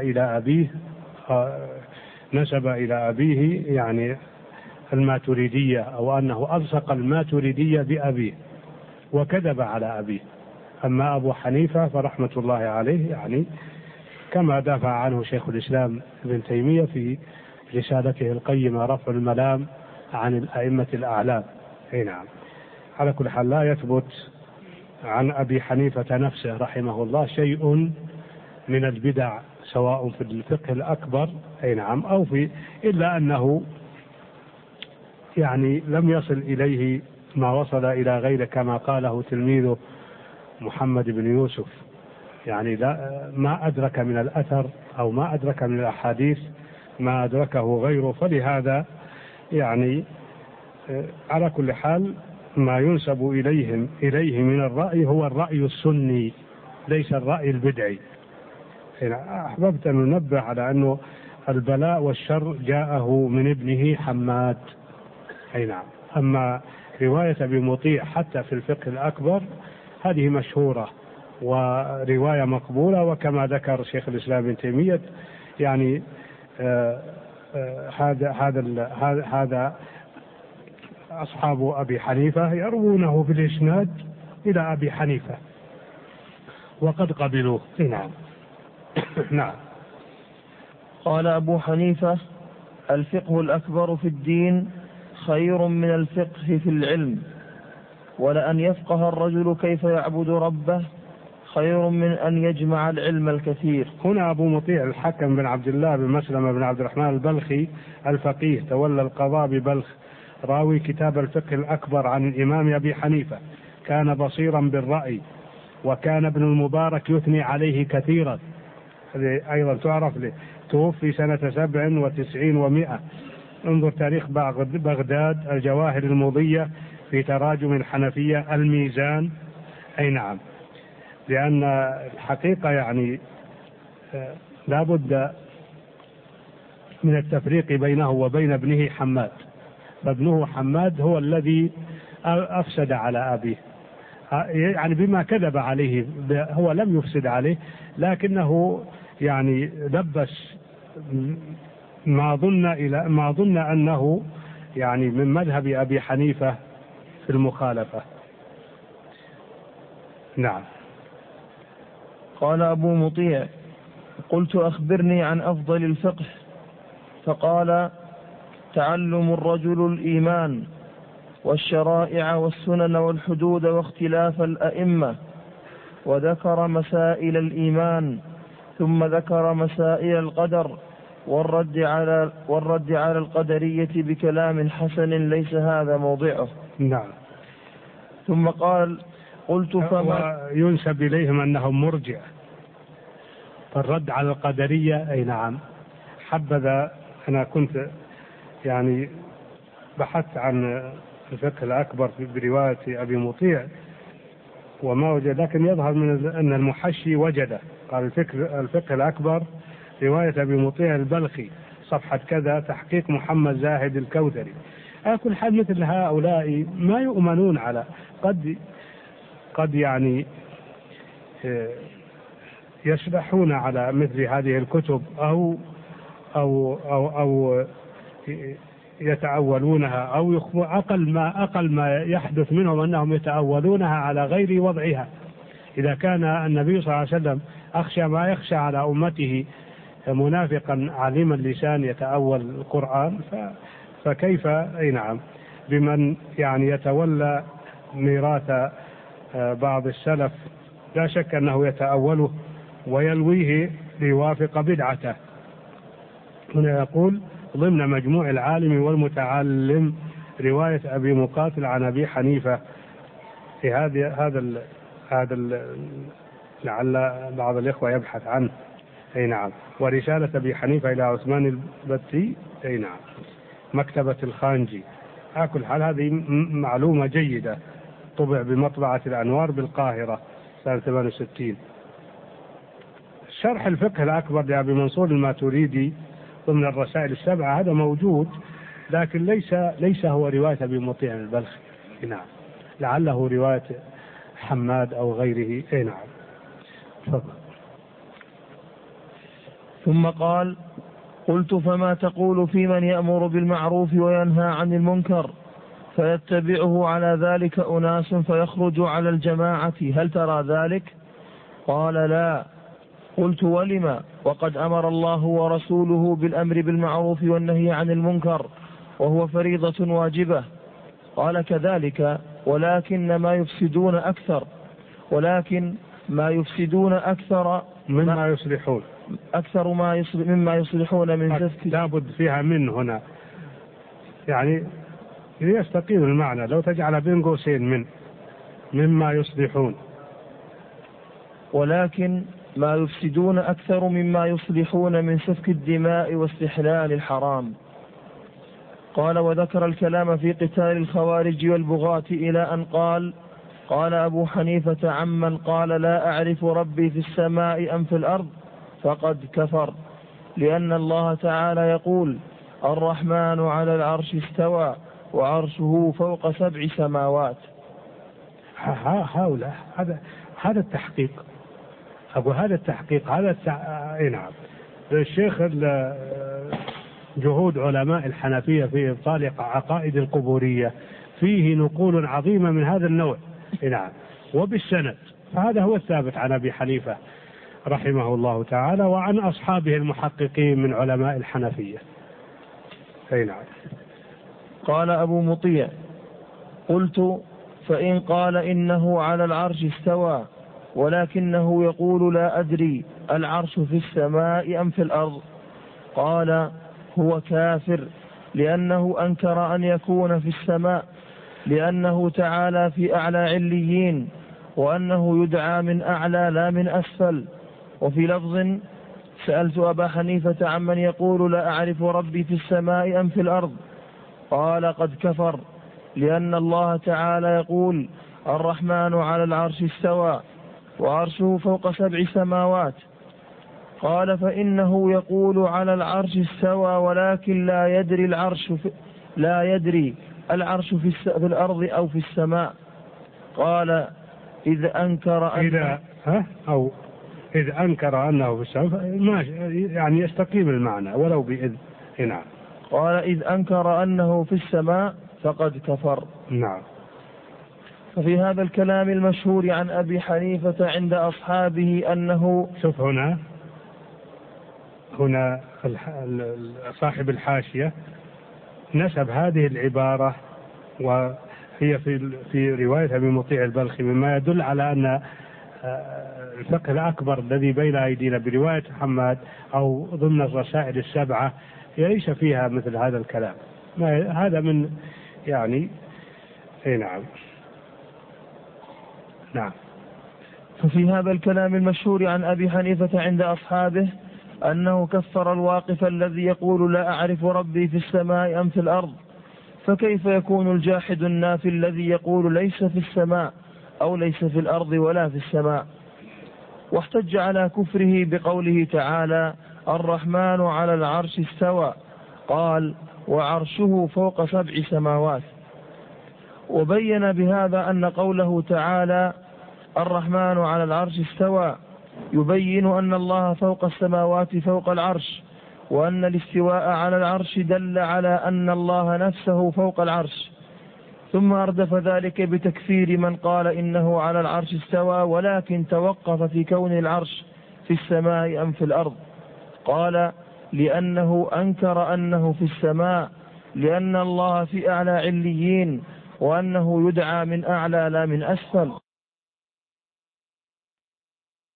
نسب إلى أبيه يعني الماتريدية، أو أنه ألصق الماتريدية بأبيه وكذب على أبيه. أما أبو حنيفة فرحمة الله عليه يعني كما دافع عنه شيخ الإسلام ابن تيمية في رسالته القيمة رفع الملام عن الأئمة الأعلام. نعم. على كل حال لا يثبت عن أبي حنيفة نفسه رحمه الله شيء من البدع سواء في الفقه الأكبر نعم أو إلا أنه يعني لم يصل إليه ما وصل إلى غيره كما قاله تلميذه محمد بن يوسف، يعني ما أدرك من الأثر أو ما أدرك من الأحاديث ما أدركه غيره. فلهذا يعني على كل حال ما ينسب إليه من الرأي هو الرأي السني ليس الرأي البدعي. أحببت أن ننبه على أنه البلاء والشر جاءه من ابنه حماد. نعم. أما رواية أبي مطيع حتى في الفقه الأكبر هذه مشهورة ورواية مقبولة، وكما ذكر شيخ الإسلام ابن تيمية يعني هذا أصحاب أبي حنيفة يروونه بالإسناد إلى أبي حنيفة وقد قبلوه. نعم. نعم. قال أبو حنيفة: الفقه الأكبر في الدين خير من الفقه في العلم، ولأن يفقه الرجل كيف يعبد ربه خير من أن يجمع العلم الكثير. هنا أبو مطيع الحكم بن عبد الله بن مسلمة بن عبد الرحمن البلخي الفقيه تولى القضاء ببلخ، راوي كتاب الفقه الأكبر عن الإمام أبي حنيفة، كان بصيرا بالرأي، وكان ابن المبارك يثني عليه كثيرا. هذه أيضا تعرف له. توفي سنة 97 و100. انظر تاريخ بغداد، الجواهر المضية في تراجم الحنفية، الميزان. نعم. لأن الحقيقة يعني لا بد من التفريق بينه وبين ابنه حماد، فابنه حماد هو الذي أفسد على أبيه، يعني بما كذب عليه. هو لم يفسد عليه لكنه يعني لبس ما ظن أنه يعني من مذهب أبي حنيفة في المخالفة. نعم. قال أبو مطيع: قلت أخبرني عن أفضل الفقه، فقال: تعلم الرجل الإيمان والشرائع والسنن والحدود واختلاف الأئمة، وذكر مسائل الإيمان، ثم ذكر مسائل القدر والرد على القدرية بكلام حسن ليس هذا موضعه. نعم. ثم قال: قلت فما ينسب إليهم أنهم مرجع، فالرد على القدرية. أي نعم. حبذا أنا كنت يعني بحثت عن الفقه الأكبر برواية أبي مطيع وما وجد، لكن يظهر من أن المحشي وجده. قال الفقه الأكبر رواية أبي مطيع البلخي صفحة كذا، تحقيق محمد زاهد الكوثري. على كل حال مثل هؤلاء ما يؤمنون على قد يعني يشرحون على مثل هذه الكتب أو يتأولونها، أو أقل ما يحدث منهم أنهم يتأولونها على غير وضعها. إذا كان النبي صلى الله عليه وسلم أخشى ما يخشى على أمته منافقا عليم اللسان يتأول القرآن، فكيف نعم بمن يعني يتولى ميراث بعض السلف، لا شك أنه يتأوله ويلويه ليوافق بدعته. هنا يقول: ضمن مجموع العالم والمتعلم رواية أبي مقاتل عن أبي حنيفة. في هذا لعل بعض الإخوة يبحث عنه. أي نعم. ورسالة أبي حنيفة إلى عثمان البتي، أي نعم، مكتبة الخانجي. على كل حال هذه معلومة جيدة، طبع بمطبعة الأنوار بالقاهرة سنة 68. شرح الفقه الأكبر لأبي منصور الماتريدي ضمن الرسائل السبعة هذا موجود، لكن ليس هو رواية أبي مطيع البلخي، نعم، لعله رواية حماد أو غيره. أي نعم. فضل. ثم قال: قلت: فما تقول في من يأمر بالمعروف وينهى عن المنكر فيتبعه على ذلك أناس فيخرج على الجماعة، هل ترى ذلك؟ قال: لا. قلت: ولم؟ وقد أمر الله ورسوله بالأمر بالمعروف والنهي عن المنكر وهو فريضة واجبة. قال: كذلك، ولكن ما يفسدون أكثر مما يصلحون، مما يصلحون من سفك. لابد فيها من هنا، يعني يستقيم المعنى لو تجعل بين قوسين مما يصلحون. ولكن ما يفسدون أكثر مما يصلحون من سفك الدماء واستحلال الحرام. قال: وذكر الكلام في قتال الخوارج والبغاة إلى أن قال أبو حنيفة: عمن قال لا أعرف ربي في السماء أم في الأرض فقد كفر، لأن الله تعالى يقول: الرحمن على العرش استوى وعرشه فوق 7 سماوات. هذا التحقيق، أقول هذا التحقيق، نعم. الشيخ جهود علماء الحنفية في إبطال عقائد القبورية فيه نقول عظيمة من هذا النوع، نعم، وبالسند، فهذا هو الثابت عن أبي حنيفة رحمه الله تعالى وعن أصحابه المحققين من علماء الحنفية. أي نعم. قال أبو مطيع: قلت: فإن قال إنه على العرش استوى ولكنه يقول لا أدري العرش في السماء أم في الأرض، قال: هو كافر، لأنه أنكر أن يكون في السماء، لأنه تعالى في أعلى عليين، وأنه يدعى من أعلى لا من أسفل. وفي لفظ: سألت أبا حنيفة عمن يقول لا أعرف ربي في السماء أم في الأرض، قال: قد كفر، لأن الله تعالى يقول: الرحمن على العرش استوى وعرشه فوق 7 سماوات. قال: فإنه يقول على العرش استوى ولكن لا يدري العرش في الأرض أو في السماء. قال: إذ أنكر أنه في السماء، يعني يستقيم المعنى ولو بإذ. نعم. قال: إذ أنكر أنه في السماء فقد كفر. نعم. ففي هذا الكلام المشهور عن أبي حنيفة عند أصحابه أنه، شوف هنا صاحب الحاشية نسب هذه العبارة وهي في رواية أبي مطيع البلخي، مما يدل على أن الفقه الأكبر الذي بين أيدينا برواية حماد أو ضمن الرسائل السبعة ليس فيها مثل هذا الكلام. هذا من يعني. نعم. نعم. ففي هذا الكلام المشهور عن أبي حنيفة عند أصحابه أنه كفر الواقف الذي يقول لا أعرف ربي في السماء أم في الأرض، فكيف يكون الجاحد النافي الذي يقول ليس في السماء أو ليس في الأرض ولا في السماء؟ واحتج على كفره بقوله تعالى: الرحمن على العرش استوى، قال: وعرشه فوق 7 سماوات. وبين بهذا أن قوله تعالى: الرحمن على العرش استوى يبين أن الله فوق السماوات فوق العرش، وأن الاستواء على العرش دل على أن الله نفسه فوق العرش. ثم أردف ذلك بتكفير من قال إنه على العرش استوى ولكن توقف في كون العرش في السماء أم في الأرض. قال: لأنه أنكر أنه في السماء، لأن الله في أعلى عليين، وأنه يدعى من أعلى لا من أسفل.